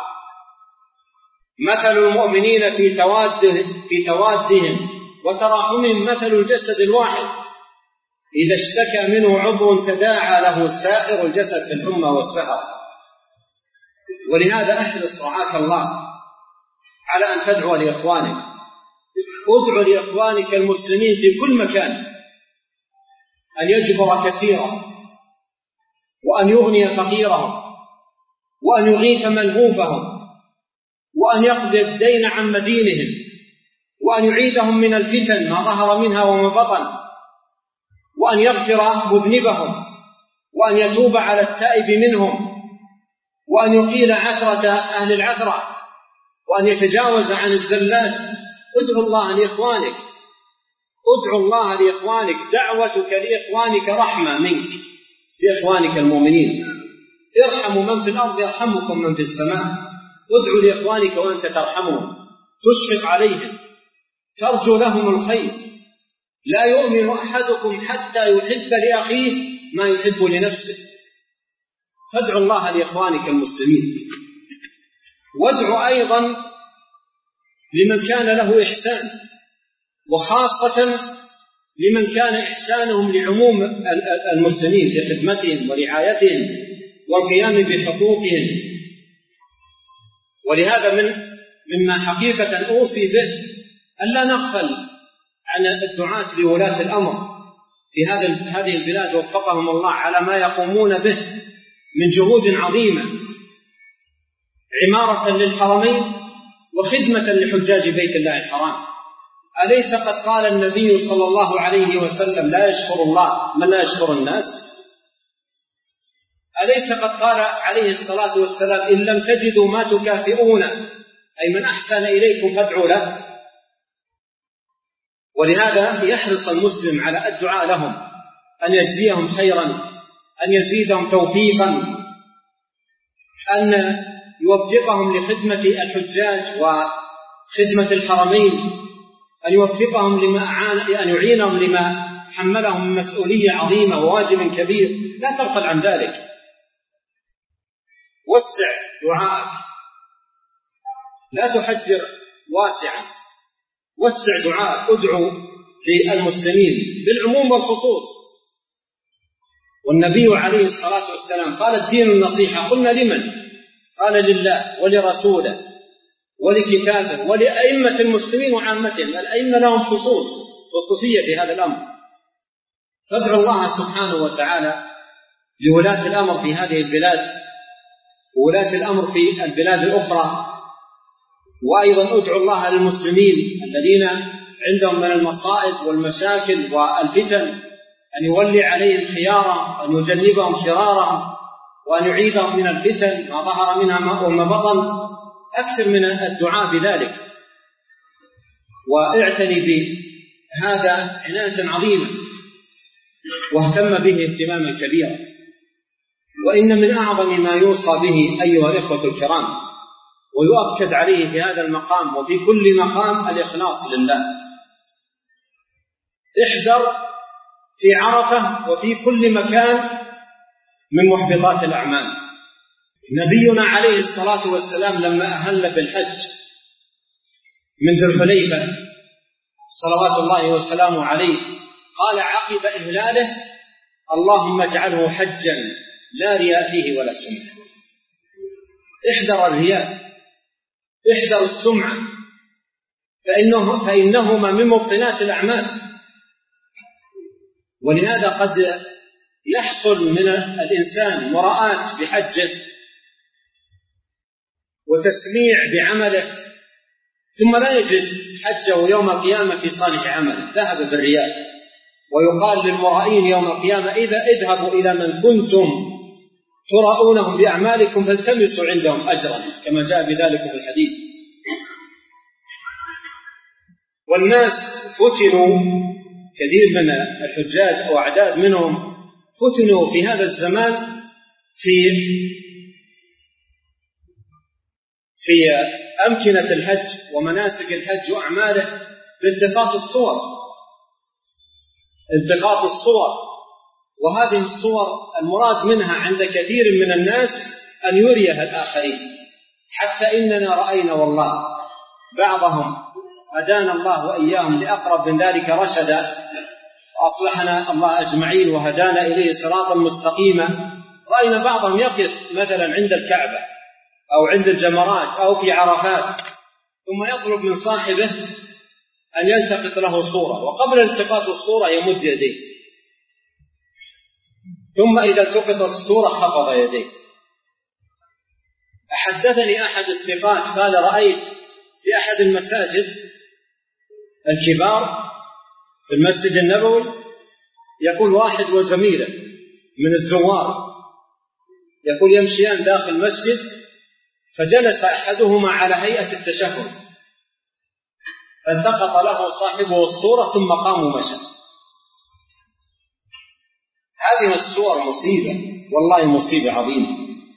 مثل المؤمنين في توادهم وتراحمهم مثل الجسد الواحد، إذا اشتكى منه عضو تداعى له سائر الجسد بالحمى والسهر. ولهذا احرص رعاك الله على أن تدعو لإخوانك، ادعو لإخوانك المسلمين في كل مكان أن يجبر كثيرا، وأن يغني فقيرهم، وأن يغيث ملهوفهم، وأن يقضي الدين عن مدينهم، وأن يعيدهم من الفتن ما ظهر منها وما بطن، وأن يغفر مذنبهم، وأن يتوب على التائب منهم، وأن يقيل عثرة أهل العثرة، وأن يتجاوز عن الزلات. ادعو الله لإخوانك ادعو الله لإخوانك، دعوتك لإخوانك رحمة منك لإخوانك المؤمنين. ارحموا من في الأرض يرحمكم من في السماء. ادعو لإخوانك وأنت ترحمهم، تشفق عليهم، ترجو لهم الخير. لا يؤمن أحدكم حتى يحب لأخيه ما يحب لنفسه. فادعو الله لإخوانك المسلمين. وادعو أيضا لمن كان له إحسان، وخاصة لمن كان إحسانهم لعموم المسلمين في خدمتهم ورعايتهم والقيام بحقوقهم. ولهذا مما حقيقة أوصي به ألا نغفل عن الدعاة لولاة الأمر في هذه البلاد وفقهم الله على ما يقومون به من جهود عظيمة، عمارة للحرمين وخدمة لحجاج بيت الله الحرام. أليس قد قال النبي صلى الله عليه وسلم: لا يشكر الله من لا يشكر الناس؟ أليس قد قال عليه الصلاة والسلام: إن لم تجدوا ما تكافئون، أي من أحسن إليكم فادعوا له. ولهذا يحرص المسلم على الدعاء لهم، أن يجزيهم خيرا، أن يزيدهم توفيقا، أن يوفقهم لخدمة الحجاج وخدمة الحرمين، أن يوفقهم أن يعينهم لما حملهم من مسؤولية عظيمة وواجب كبير. لا تغفل عن ذلك. وسع دعائك، لا تحجر واسعا، وسع دعائك. ادعو للمسلمين بالعموم والخصوص. والنبي عليه الصلاة والسلام قال: الدين النصيحة. قلنا: لمن؟ قال: لله ولرسوله ولكتابه ولأئمة المسلمين وعامتهم. الأئمة لهم خصوصية في هذا الأمر. فادعوا الله سبحانه وتعالى لولاة الأمر في هذه البلاد وولاة الأمر في البلاد الأخرى. وأيضا ادعوا الله للمسلمين الذين عندهم من المصائب والمشاكل والفتن أن يولي عليهم خيارا، وأن يجنبهم شرارا، وأن يعيدهم من الفتن ما ظهر منها وما بطن. أكثر من الدعاء بذلك، واعتني بهذا عناية عظيمة، واهتم به اهتماما كبيرا. وإن من أعظم ما يوصى به أيها الإخوة الكرام ويؤكد عليه في هذا المقام وفي كل مقام الإخلاص لله. احذر في عرفة وفي كل مكان من محبطات الأعمال. نبينا عليه الصلاة والسلام لما أهل بالحج من ذي الحليفة صلوات الله وسلامه عليه قال عقب إهلاله: اللهم اجعله حجا لا رياء فيه ولا سمعة. احذر الرياء، احذر السمعة، فإنهما من مبطلات الأعمال. ولهذا قد يحصل من الإنسان مراءة بحجه وتسميع بعمله، ثم لا يجد حجه يوم القيامة في صالح عمله، ذهب بالرياء. ويقال للمرائين يوم القيامة: إذا اذهبوا إلى من كنتم تراؤونهم بأعمالكم فالتمسوا عندهم أجرا، كما جاء بذلك في الحديث. والناس فتنوا، كثير من الحجاج أو أعداد منهم فتنوا في هذا الزمان في أمكنة الحج ومناسك الحج وأعماله بالتقاط الصور. وهذه الصور المراد منها عند كثير من الناس أن يريها الآخرين، حتى إننا رأينا والله بعضهم هدانا الله وإياهم لأقرب من ذلك رشدا، وأصلحنا الله أجمعين وهدانا إليه صراطا مستقيما. رأينا بعضهم يقف مثلا عند الكعبة أو عند الجمرات أو في عرفات، ثم يطلب من صاحبه أن يلتقط له صورة، وقبل التقاط الصورة يمد يديه، ثم إذا التقط الصورة خفض يديه. حدثني أحد الثقات قال: رأيت في أحد المساجد الكبار في المسجد النبوي يقول واحد وزميله من الزوار يقول يمشيان داخل المسجد، فجلس أحدهما على هيئة التشهد فالتقط له صاحبه الصورة ثم قام ومشى. هذه الصور مصيبة، والله مصيبة عظيمة.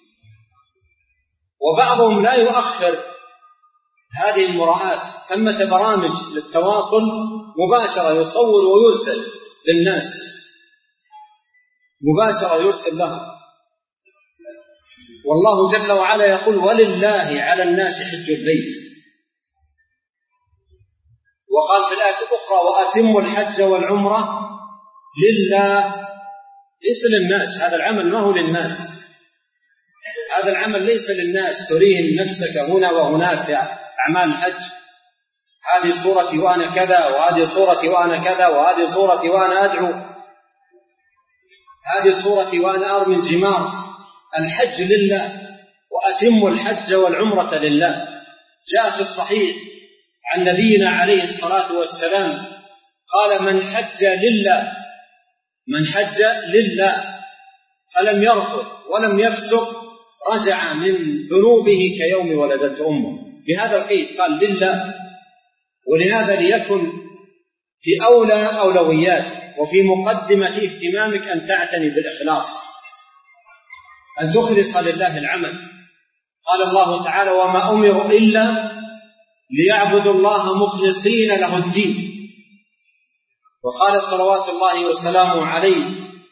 وبعضهم لا يؤخر هذه المراءات، ثمة برامج للتواصل مباشرة يصور ويرسل للناس، مباشرة يرسل لها. والله جل وعلا يقول: ولله على الناس حج البيت. وقال في الآية الأخرى: وأتموا الحج والعمرة لله، ليس للناس. هذا العمل ما هو للناس، هذا العمل ليس للناس تريهم نفسك هنا وهناك في أعمال الحج. هذه صورتي وأنا كذا، وهذه صورتي وأنا كذا، وهذه صورتي وأنا أدعو، هذه صورتي وأنا أرمي الجمار. الحج لله، وأتموا الحج والعمرة لله. جاء في الصحيح عن نبينا عليه الصلاة والسلام قال: من حج لله، من حج لله فلم يرفث ولم يفسق رجع من ذنوبه كيوم ولدته أمه. بهذا القيد قال لله. ولهذا ليكن في أولى أولويات وفي مقدمة اهتمامك أن تعتني بالإخلاص، أن تخلص لله العمل. قال الله تعالى: وما أمروا إلا ليعبدوا الله مخلصين له الدين. وقال صلوات الله وسلامه عليه: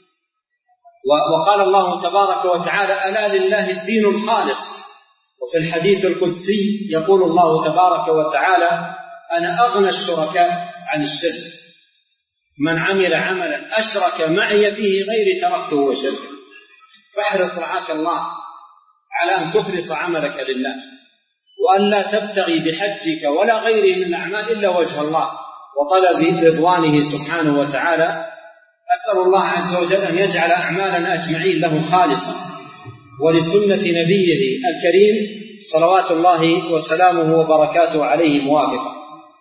وقال الله تبارك وتعالى: ألا لله الدين الخالص. وفي الحديث القدسي يقول الله تبارك وتعالى: أنا أغنى الشركاء عن الشرك، من عمل عملا أشرك معي فيه غيري تركته وشركه. فاحرص رعاك الله على أن تخلص عملك لله، وأن لا تبتغي بحجك ولا غيره من الأعمال إلا وجه الله وطلب رضوانه سبحانه وتعالى. أسأل الله عز وجل أن يجعل أعمالنا أجمعين له خالصة ولسنة نبيه الكريم صلوات الله وسلامه وبركاته عليه موافقة.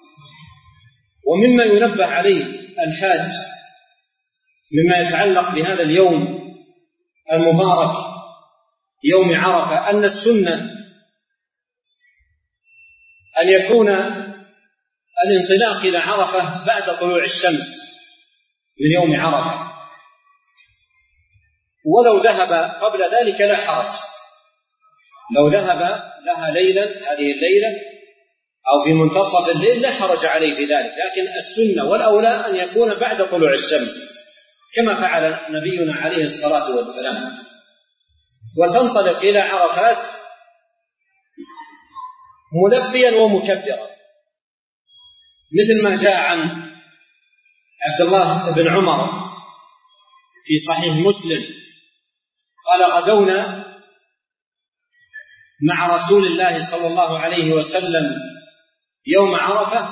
ومما ينبه عليه الحاج مما يتعلق بهذا اليوم المبارك يوم عرفة، أن السنة أن يكون الانطلاق إلى عرفة بعد طلوع الشمس من يوم عرفة، ولو ذهب قبل ذلك لا حرج. لو ذهب لها ليلا، هذه الليلة، أو في منتصف الليل لا حرج عليه في ذلك، لكن السنة والأولى أن يكون بعد طلوع الشمس كما فعل نبينا عليه الصلاة والسلام، وتنطلق إلى عرفات ملبيا ومكبرا، مثل ما جاء عن عبد الله بن عمر في صحيح مسلم قال: غدونا مع رسول الله صلى الله عليه وسلم يوم عرفة،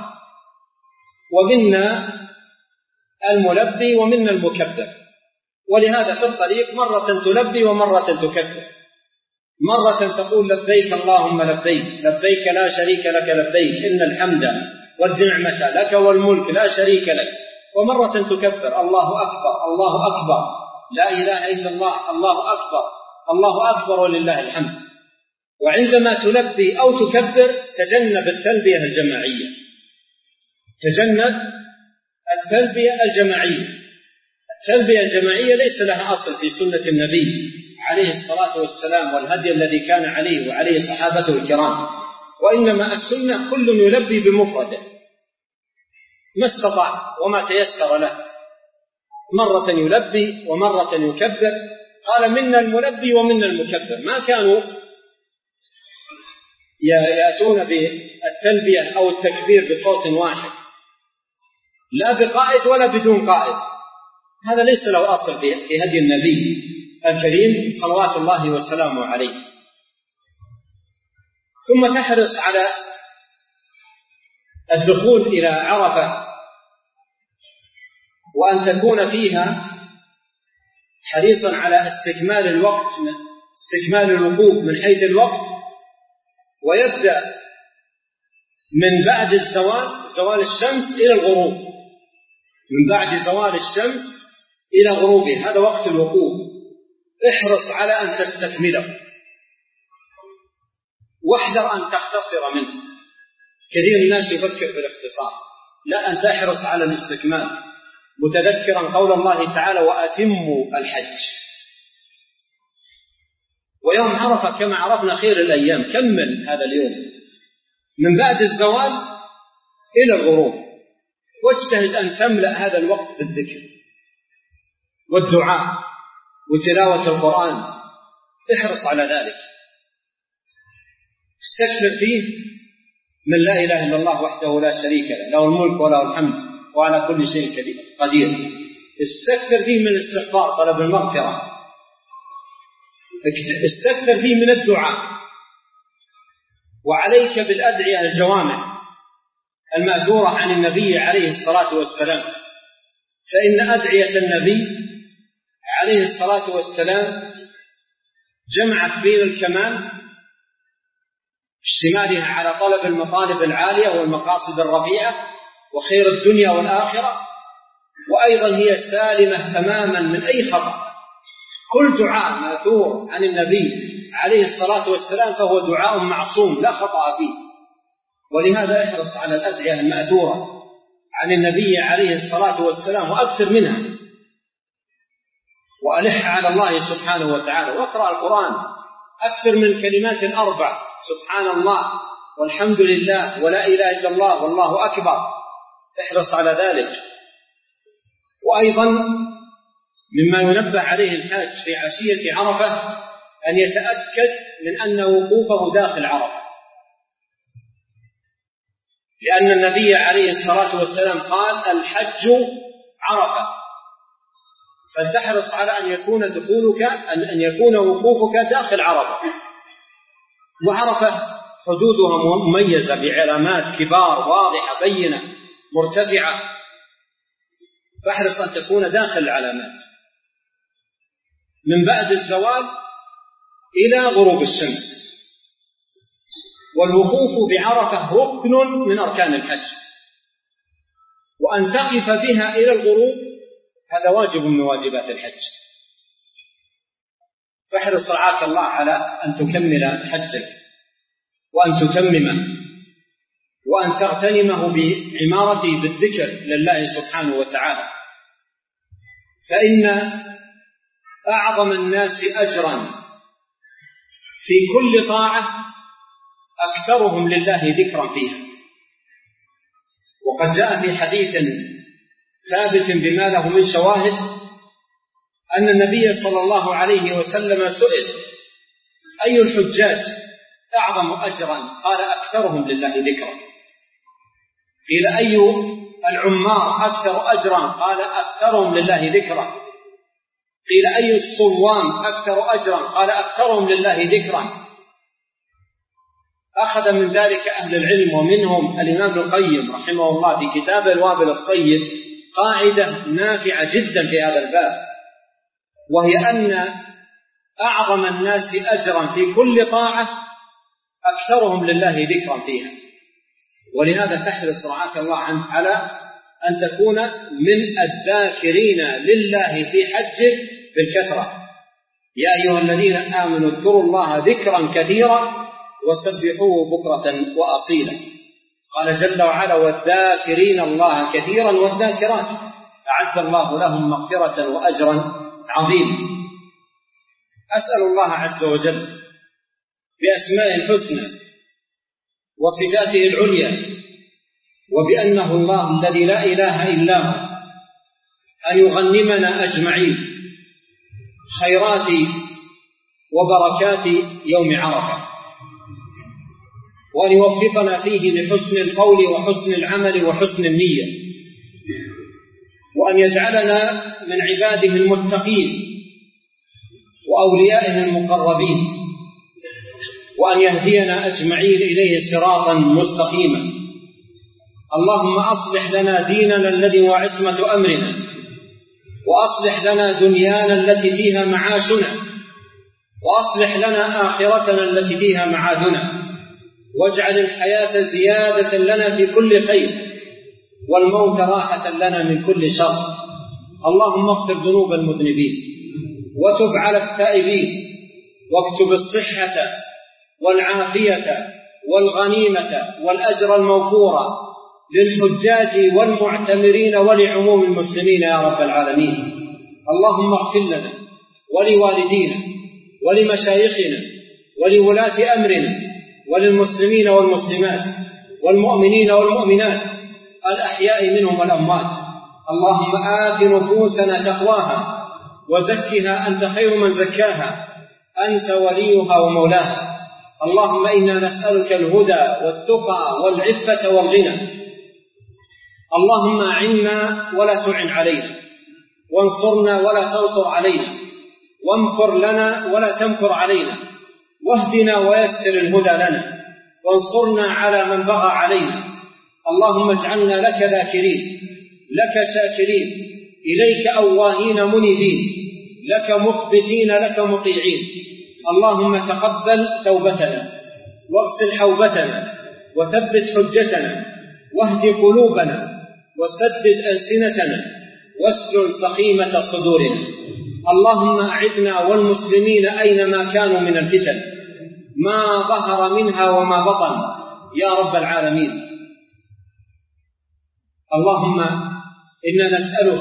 ومنا الملبي ومنا المكبر. ولهذا في الطريق مرة تلبي ومرة تكبر، مرة تقول: لبيك اللهم لبيك، لبيك لا شريك لك لبيك، إن الحمد والنعمة لك والملك لا شريك لك. ومرة تكبر: الله أكبر، الله أكبر، لا إله إلا الله، الله أكبر، الله أكبر ولله الحمد. وعندما تلبي أو تكبر تجنب التلبية الجماعية، تجنب التلبية الجماعية. التلبية الجماعية ليس لها أصل في سنة النبي عليه الصلاة والسلام والهدي الذي كان عليه وعليه صحابته الكرام، وإنما السنة كل يلبي بمفرده ما استطاع وما تيسر له، مرة يلبي ومرة يكبر. قال: منا الملبي ومنا المكبر، ما كانوا يأتون بالتلبية أو التكبير بصوت واحد، لا بقائد ولا بدون قائد. هذا ليس له أصل في هدي النبي الكريم صلوات الله وسلامه عليه. ثم تحرص على الدخول إلى عرفة وأن تكون فيها حريصا على استكمال الوقت، استكمال الوقوف من حيث الوقت، ويبدأ من بعد زوال الشمس إلى الغروب، من بعد زوال الشمس إلى غروبه، هذا وقت الوقوف. احرص على أن تستكمله، واحذر أن تختصر منه، كثير من الناس يفكر بالاختصار، لا، أن تحرص على الاستكمال، متذكرا قول الله تعالى: وأتموا الحج. ويوم عرفة كما عرفنا خير الأيام، كمل هذا اليوم من بعد الزوال إلى الغروب، واجتهد أن تملأ هذا الوقت بالذكر والدعاء وتلاوة القرآن، احرص على ذلك، استكثر فيه من لا إله إلا الله وحده لا شريك له، له الملك وله الحمد وعلى كل شيء قدير. استكثر فيه من الاستغفار، طلب المغفرة، استكثر فيه من الدعاء، وعليك بالأدعية الجوامع المأثورة عن النبي عليه الصلاة والسلام، فإن أدعية النبي عليه الصلاة والسلام جمعت بين الكمال، اشتمالها على طلب المطالب العالية والمقاصد الرفيعة وخير الدنيا والآخرة، وأيضا هي سالمة تماما من أي خطأ. كل دعاء مأثور عن النبي عليه الصلاة والسلام فهو دعاء معصوم لا خطأ فيه، ولهذا احرص على الأدعية المأثورة عن النبي عليه الصلاة والسلام وأكثر منها، وألح على الله سبحانه وتعالى، واقرأ القرآن أكثر من كلمات 4: سبحان الله والحمد لله ولا إله إلا الله والله أكبر، احرص على ذلك. وأيضا مما ينبه عليه الحاج في عشية عرفة أن يتأكد من أن وقوفه داخل عرفة، لأن النبي عليه الصلاة والسلام قال: الحج عرفة، فلتحرص على أن يكون وقوفك داخل عرفة. وعرفة حدودها مميزة بعلامات كبار واضحة بينة مرتفعة، فاحرص أن تكون داخل العلامات من بعد الزوال إلى غروب الشمس. والوقوف بعرفة ركن من أركان الحج، وأن تقف بها إلى الغروب هذا واجب من واجبات الحج، فاحرص رعاك الله على أن تكمل حجك وأن تتممه وأن تغتنمه بعمارته بالذكر لله سبحانه وتعالى، فإن أعظم الناس أجرا في كل طاعة أكثرهم لله ذكرا فيها. وقد جاء في حديث ثابت بما له من شواهد أن النبي صلى الله عليه وسلم سئل: أي الحجاج أعظم أجرا؟ قال: أكثرهم لله ذكرا. قيل: أي العمار أكثر أجرا؟ قال: أكثرهم لله ذكرا. قيل: أي الصوام أكثر أجرا؟ قال: أكثرهم لله ذكرا. أخذ من ذلك أهل العلم، ومنهم الإمام ابن القيم رحمه الله في كتاب الوابل الصيب قاعدة نافعة جدا في هذا الباب، وهي أن أعظم الناس أجرا في كل طاعة أكثرهم لله ذكرا فيها. ولهذا تحرص رعاك الله على أن تكون من الذاكرين لله في حجه بالكثرة. يا أيها الذين آمنوا اذكروا الله ذكرا كثيرا وسبحوه بكرة وأصيلا. قال جل وعلا: والذاكرين الله كثيرا والذاكرات أعد الله لهم مغفرة وأجرا عظيما. أسأل الله عز وجل بأسماء الحسنى وصفاته العليا وبأنه الله الذي لا إله إلا هو أن يغنمنا أجمعين خيرات وبركات يوم عرفة، وأن يوفقنا فيه لحسن القول وحسن العمل وحسن النية، وأن يجعلنا من عباده المتقين وأوليائه المقربين، وأن يهدينا أجمعين إليه صراطا مستقيما. اللهم أصلح لنا ديننا الذي هو عصمة أمرنا، وأصلح لنا دنيانا التي فيها معاشنا، وأصلح لنا آخرتنا التي فيها معادنا، واجعل الحياة زيادة لنا في كل خير والموت راحة لنا من كل شر. اللهم اغفر ذنوب المذنبين وتب على التائبين، واكتب الصحة والعافية والغنيمة والأجر الموفور للحجاج والمعتمرين ولعموم المسلمين يا رب العالمين. اللهم اغفر لنا ولوالدينا ولمشايخنا ولولاة أمرنا وللمسلمين والمسلمات والمؤمنين والمؤمنات الأحياء منهم والأموات. اللهم آت نفوسنا تقواها وزكها أنت خير من زكاها أنت وليها ومولاها. اللهم إنا نسألك الهدى والتقى والعفة والغنى. اللهم أعنا ولا تعن علينا، وانصرنا ولا تنصر علينا، وامكر لنا ولا تمكر علينا، واهدنا ويسر الهدى لنا، وانصرنا على من بغى علينا. اللهم اجعلنا لك ذاكرين، لك شاكرين، إليك أواهين منيبين، لك مخبتين، لك مطيعين. اللهم تقبل توبتنا، واغسل حوبتنا، وثبت حجتنا، واهد قلوبنا، وسدد ألسنتنا، واسلل سخيمة صدورنا. اللهم أعدنا والمسلمين أينما كانوا من الفتن ما ظهر منها وما بطن يا رب العالمين. اللهم إنا نسألك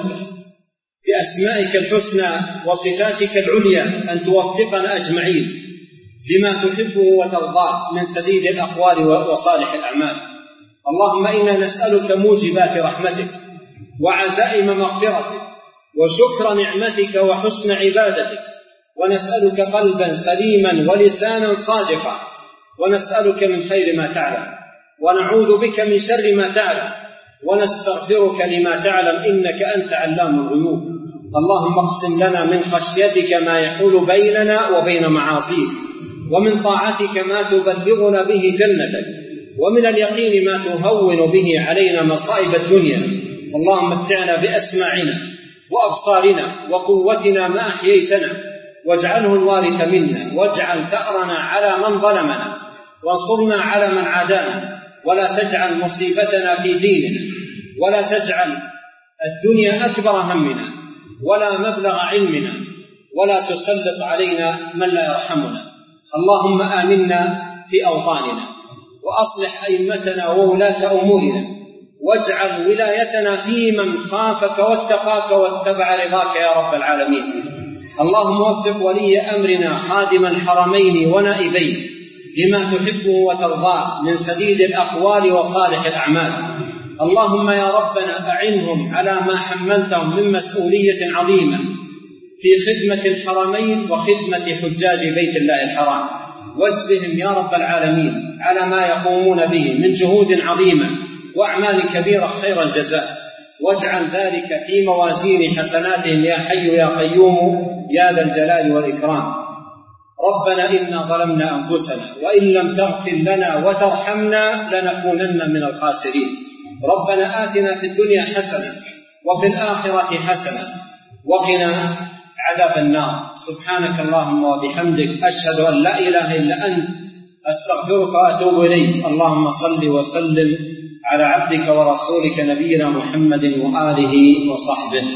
بأسمائك الحسنى وصفاتك العليا أن توفقنا أجمعين لما تحبه وترضاه من سديد الأقوال وصالح الأعمال. اللهم إنا نسألك موجبات رحمتك وعزائم مغفرتك وشكر نعمتك وحسن عبادتك، ونسألك قلبا سليما ولسانا صادقا، ونسألك من خير ما تعلم، ونعوذ بك من شر ما تعلم، ونستغفرك لما تعلم إنك أنت علام الغيوب. اللهم اقسم لنا من خشيتك ما يحول بيننا وبين معاصيك، ومن طاعتك ما تبلغنا به جنتك، ومن اليقين ما تهون به علينا مصائب الدنيا. اللهم متعنا بأسماعنا وأبصارنا وقوتنا ما أحييتنا، واجعله الوارث منا، واجعل ثأرنا على من ظلمنا، وانصرنا على من عادانا، ولا تجعل مصيبتنا في ديننا، ولا تجعل الدنيا أكبر همنا ولا مبلغ علمنا، ولا تسلط علينا من لا يرحمنا. اللهم آمنا في أوطاننا، وأصلح أئمتنا وولاة أمورنا، واجعل ولايتنا في من خافك واتقاك واتبع رضاك يا رب العالمين. اللهم وفق ولي أمرنا خادم الحرمين ونائبيه لما تحبه وترضاه من سديد الأقوال وصالح الأعمال. اللهم يا ربنا أعنهم على ما حملتهم من مسؤولية عظيمة في خدمة الحرمين وخدمة حجاج بيت الله الحرام، واجزهم يا رب العالمين على ما يقومون به من جهود عظيمة وأعمال كبيرة خير الجزاء، واجعل ذلك في موازين حسناتهم يا حي يا قيوم يا ذا الجلال والإكرام. ربنا إنا ظلمنا أنفسنا وإن لم تغفر لنا وترحمنا لنكونن من الخاسرين. ربنا آتنا في الدنيا حسنة وفي الآخرة حسنة وقنا عذاب النار. سبحانك اللهم وبحمدك، أشهد أن لا إله إلا أنت، أستغفرك وأتوب إليك. اللهم صل وسلم على عبدك ورسولك نبينا محمد وآله وصحبه.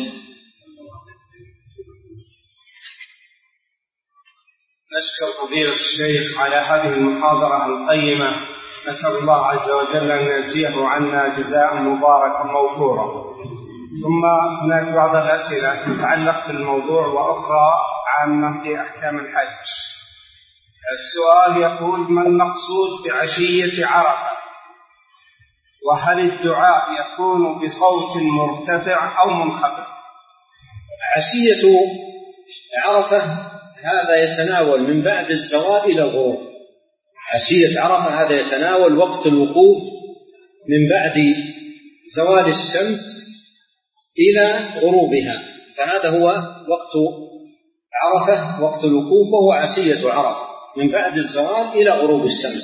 نشكر فضيلة الشيخ على هذه المحاضرة القيمة، نسأل الله عز وجل أن يجزيه عنا جزاء مباركا موفورا. ثم هناك بعض الأسئلة تتعلق بالموضوع وأخرى عامة في أحكام الحج. السؤال يقول: ما المقصود بعشية عرفة؟ وهل الدعاء يكون بصوت مرتفع أو منخفض؟ عشية عرفة هذا يتناول من بعد الزوال إلى الغروب. عشية عرفة هذا يتناول وقت الوقوف من بعد زوال الشمس إلى غروبها، فهذا هو وقت عرفة، وقت الوقوف، وهو عشية عرفة من بعد الزوال إلى غروب الشمس.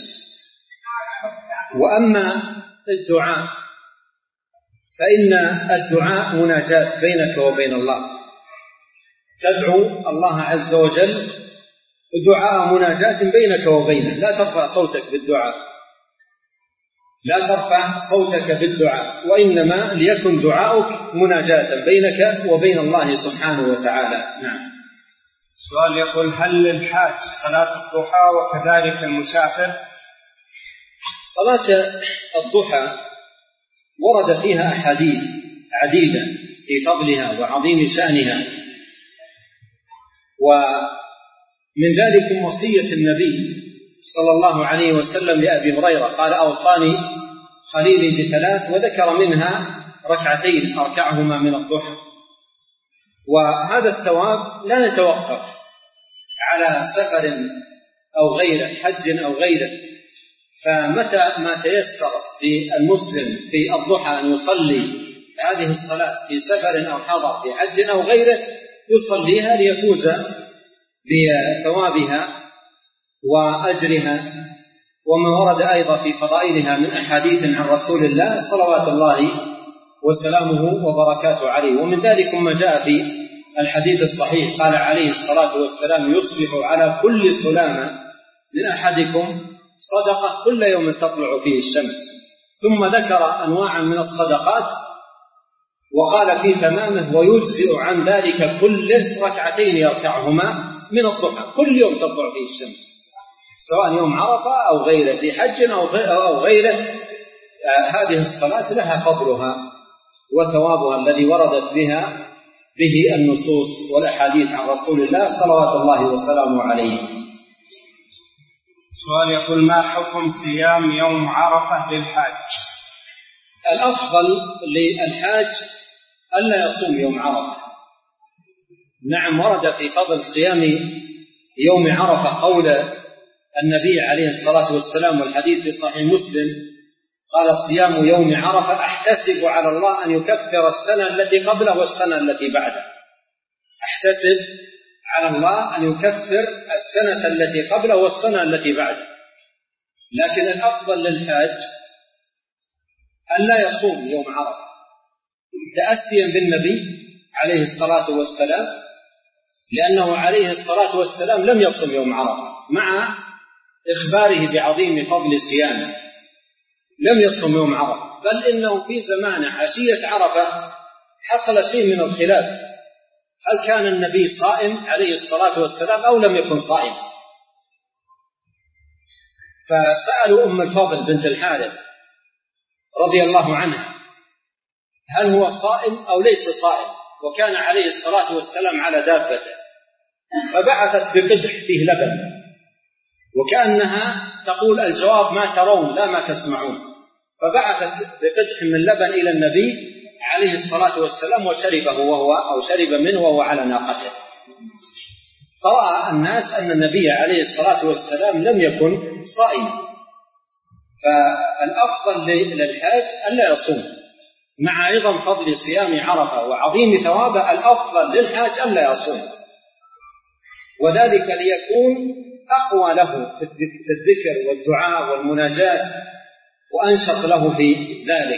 وأما الدعاء فإن الدعاء مناجاة بينك وبين الله، تدعو الله عز وجل دعاء مناجاة بينك وبينه، لا ترفع صوتك بالدعاء، لا ترفع صوتك بالدعاء، وإنما ليكن دعاؤك مناجاة بينك وبين الله سبحانه وتعالى. نعم. السؤال يقول: هل للحاج صلاة الضحى وكذلك المسافر؟ صلاة الضحى ورد فيها أحاديث عديدة في فضلها وعظيم شأنها، ومن ذلك وصية النبي صلى الله عليه وسلم لأبي هريرة، قال: أوصاني خليلي ب3، وذكر منها ركعتين أركعهما من الضحى. وهذا الثواب لا يتوقف على سفر أو غيره، حج أو غيره، فمتى ما تيسر للمسلم في الضحى أن يصلي هذه الصلاة في سفر أو حضر، في حج أو غيره، يصليها ليفوز بثوابها وأجرها. وما ورد أيضا في فضائلها من أحاديث عن رسول الله صلوات الله وسلامه وبركاته عليه. ومن ذلك ما جاء في الحديث الصحيح، قال عليه الصلاة والسلام: يصبح على كل سلامة من أحدكم صدقة كل يوم تطلع فيه الشمس. ثم ذكر أنواعا من الصدقات وقال في تمامه: ويجزئ عن ذلك كله ركعتين يركعهما من الضحى كل يوم تطلع فيه الشمس، سواء يوم عرفة أو غيره، في حج أو غيره. هذه الصلاة لها فضلها وثوابها الذي وردت به النصوص والأحاديث عن رسول الله صلوات الله وسلامه عليه. سؤال يقول: ما حكم صيام يوم عرفة للحاج؟ الأفضل للحاج ألا يصوم يوم عرفة. نعم، ورد في فضل صيام يوم عرفة قول النبي عليه الصلاة والسلام، والحديث في صحيح مسلم، قال: صيام يوم عرفة أحتسب على الله أن يكفر السنة التي قبله والسنة التي بعده. أحتسب على الله أن يكفر السنة التي قبله والسنة التي بعده. لكن الأفضل للحاج أن لا يصوم يوم عرفة تأسيا بالنبي عليه الصلاة والسلام، لأنه عليه الصلاة والسلام لم يصم يوم عرفة مع إخباره بعظيم فضل صيامه، لم يصم يوم عرفة، بل إنه في زمان عشية عرفة حصل شيء من الخلاف، هل كان النبي صائم عليه الصلاة والسلام أو لم يكن صائم؟ فسألوا أم الفضل بنت الحارث رضي الله عنها هل هو صائم أو ليس صائم، وكان عليه الصلاة والسلام على دابته، فبعثت بقدح فيه لبن، وكأنها تقول: الجواب ما ترون لا ما تسمعون. فبعثت بقدح من لبن إلى النبي عليه الصلاة والسلام وشربه شرب منه وهو على ناقته. فرأى الناس أن النبي عليه الصلاة والسلام لم يكن صائما. فالأفضل للحاج ألا يصوم، مع عظم فضل صيام عرفة وعظيم ثوابه، الأفضل للحاج ألا يصوم، وذلك ليكون أقوى له في الذكر والدعاء والمناجاة وأنشط له في ذلك.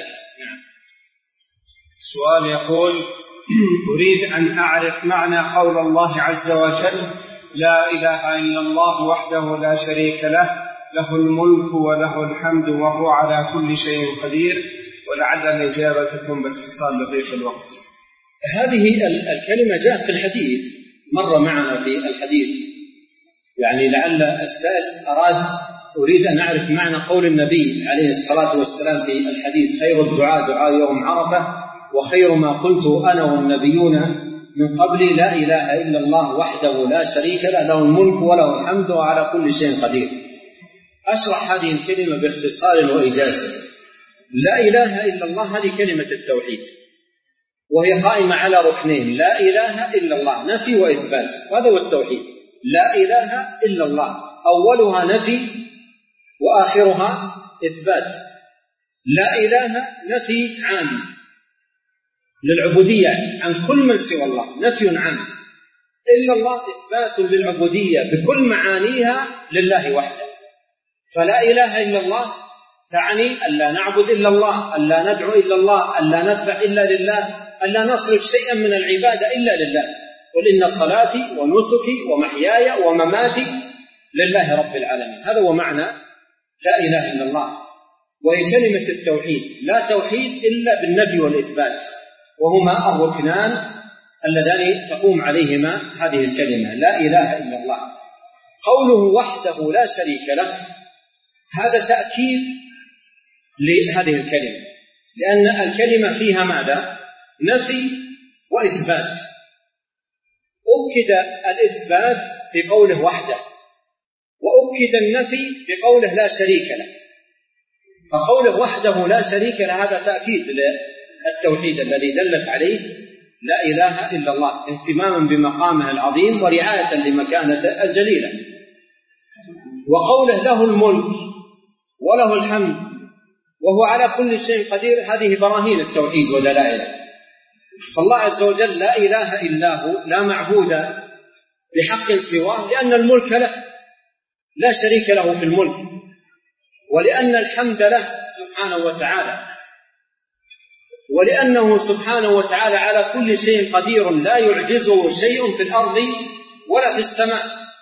سؤال يقول: أريد أن أعرف معنى قول الله عز وجل: لا إله إلا الله وحده لا شريك له، له الملك وله الحمد وهو على كل شيء قدير، ولعل الإجابة تكون باختصار لضيق الوقت. هذه الكلمة جاءت في الحديث، مر معنا في الحديث، يعني لعل السائل أريد أن أعرف معنى قول النبي عليه الصلاة والسلام في الحديث: خير الدعاء دعاء يوم عرفة، وخير ما قلت أنا والنبيون من قبلي لا إله إلا الله وحده لا شريك له، له الملك وله الحمد وعلى كل شيء قدير. أشرح هذه الكلمة باختصار وإيجاز. لا إله إلا الله هذه كلمة التوحيد، وهي قائمة على ركنين: لا إله إلا الله نفي وإثبات، وهذا هو التوحيد. لا إله إلا الله أولها نفي وآخرها إثبات. لا إله نفي عام للعبودية عن كل من سوى الله، نفي عام. إلا الله إثبات للعبودية بكل معانيها لله وحده. فلا إله إلا الله تعني أن لا نعبد إلا الله، أن لا ندعو إلا الله، أن لا ندفع إلا لله، أن لا نصرف شيئا من العبادة إلا لله. قل إن صلاتي ونسكي ومحياي ومماتي لله رب العالمين. هذا هو معنى لا إله إلا الله، وهي كلمة التوحيد. لا توحيد إلا بالنفي والإثبات، وهما الركنان اللذان تقوم عليهما هذه الكلمة لا إله إلا الله. قوله وحده لا شريك له هذا تأكيد لهذه الكلمة، لأن الكلمة فيها ماذا؟ نفي وإثبات. أكد الإثبات بقوله وحده، وأكد النفي بقوله لا شريك له. فقوله وحده لا شريك له هذا تأكيد للتوحيد الذي دلت عليه لا إله إلا الله، اهتماما بمقامه العظيم ورعاية لمكانته الجليلة. وقوله له الملك وله الحمد وهو على كل شيء قدير، هذه براهين التوحيد ودلائله. فالله عز وجل لا إله إلا هو، لا معبود بحق سواه، لأن الملك له لا شريك له في الملك، ولأن الحمد له سبحانه وتعالى، ولأنه سبحانه وتعالى على كل شيء قدير لا يعجزه شيء في الأرض ولا في السماء.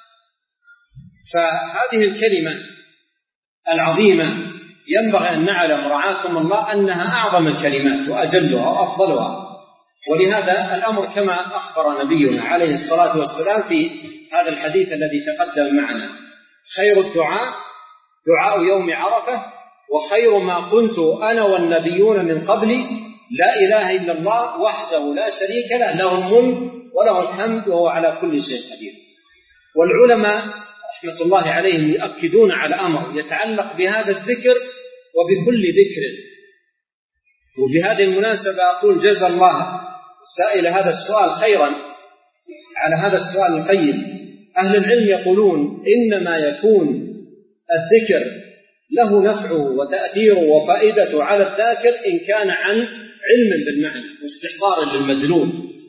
فهذه الكلمة العظيمة ينبغي أن نعلم رعاكم الله أنها أعظم الكلمات وأجلها وأفضلها. ولهذا الأمر كما أخبر نبينا عليه الصلاة والسلام في هذا الحديث الذي تقدم معنا: خير الدعاء دعاء يوم عرفة، وخير ما قلت أنا والنبيون من قبلي لا إله إلا الله وحده لا شريك له، له الملك وله الحمد وهو على كل شيء قدير. والعلماء رحمة الله عليهم يؤكدون على أمر يتعلق بهذا الذكر وبكل ذكر. وبهذه المناسبة أقول جزا الله سائل هذا السؤال خيرا على هذا السؤال القيم. أهل العلم يقولون إنما يكون الذكر له نفعه وتأثيره وفائدته على الذاكر إن كان عن علم بالمعنى واستحضار للمدلول.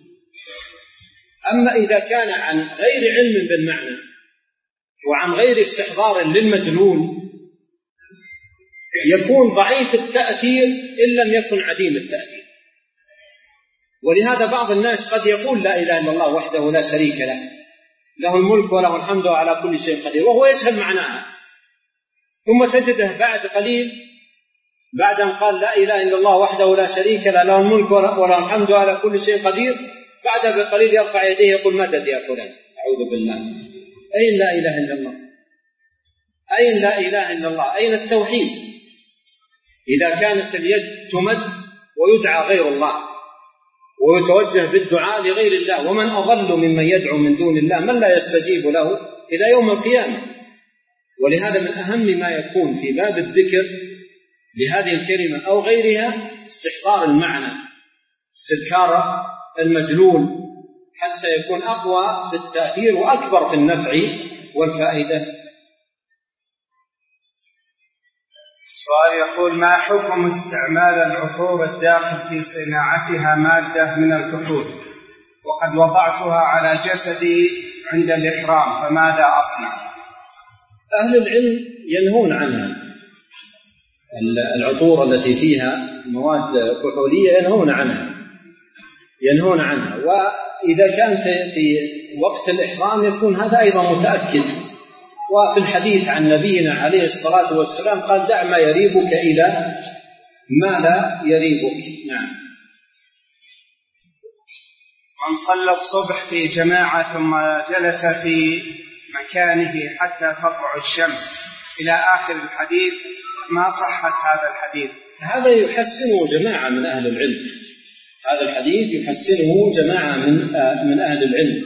أما إذا كان عن غير علم بالمعنى وعن غير استحضار للمدلول يكون ضعيف التأثير إن لم يكن عديم التأثير. ولهذا بعض الناس قد يقول لا إله إلا الله وحده لا شريك له، له الملك وله الحمد على كل شيء قدير، وهو يجهل معناها، ثم تجده بعد قليل بعد أن قال لا إله إلا الله وحده لا شريك له، له الملك وله الحمد على كل شيء قدير، بعد بقليل يرفع يديه يقول مدد يا فلان، أعوذ بالله. أين لا إله إلا الله؟ أين لا إله إلا الله؟ أين التوحيد؟ إذا كانت اليد تمد ويدعى غير الله ويتوجه بالدعاء لغير الله، ومن أضل ممن يدعو من دون الله من لا يستجيب له إلى يوم القيامة. ولهذا من أهم ما يكون في باب الذكر لهذه الكلمة أو غيرها استحضار المعنى، استذكار المدلول، حتى يكون أقوى في التأثير وأكبر في النفع والفائدة. السؤال يقول: ما حكم استعمال العطور الداخل في صناعتها مادة من الكحول، وقد وضعتها على جسدي عند الإحرام، فماذا أصنع؟ أهل العلم ينهون عنها، العطور التي فيها مواد كحولية ينهون عنها. وإذا كان في وقت الإحرام يكون هذا أيضا متأكد. وفي الحديث عن نبينا عليه الصلاة والسلام قال: دع ما يريبك إلى ما لا يريبك. نعم. من صلى الصبح في جماعة ثم جلس في مكانه حتى تطلع الشمس إلى آخر الحديث، ما صحة هذا الحديث؟ هذا يحسنه جماعة من أهل العلم، هذا الحديث يحسنه جماعة من أهل العلم.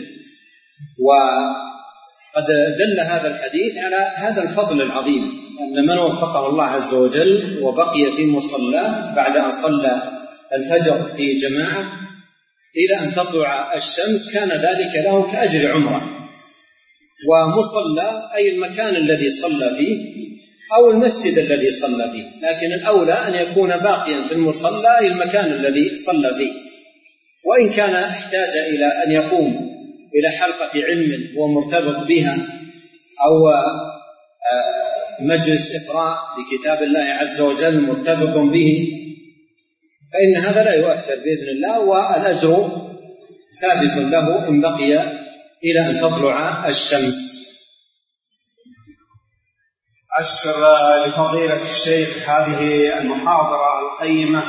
وقد دل هذا الحديث على هذا الفضل العظيم، أن من وفقه الله عز وجل وبقي في مصلاه بعد أن صلى الفجر في جماعة إلى أن تطلع الشمس كان ذلك له كأجر عمره. ومصلى أي المكان الذي صلى فيه أو المسجد الذي صلى فيه، لكن الأولى أن يكون باقيا في المصلى أي المكان الذي صلى فيه. وإن كان احتاج إلى أن يقوم إلى حلقة علم ومرتبط بها أو مجلس إقراء لكتاب الله عز وجل مرتبط به، فإن هذا لا يؤثر بإذن الله، والأجر ثابت له إن بقي إلى أن تطلع الشمس. أشكر لفضيلة الشيخ هذه المحاضرة القيمة.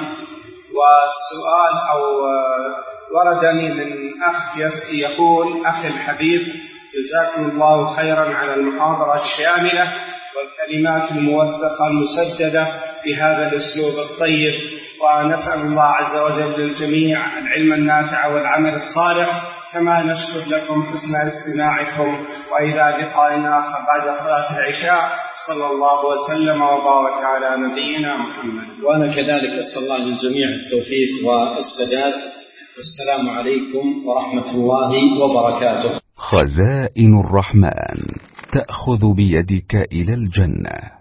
والسؤال وردني من أخ يقول: أخي الحبيب، جزاكم الله خيرا على المحاضرة الشاملة والكلمات الموثقة المسددة في هذا الأسلوب الطيب، ونسأل الله عز وجل للجميع العلم النافع والعمل الصالح، كما نشكر لكم حسن استماعكم. وإلى لقائنا آخر بعد صلاة العشاء، صلى الله وسلم وبارك على نبينا محمد. وأنا كذلك أسأل الله للجميع التوفيق والسداد. والسلام عليكم ورحمة الله وبركاته. خزائن الرحمن تأخذ بيدك إلى الجنة.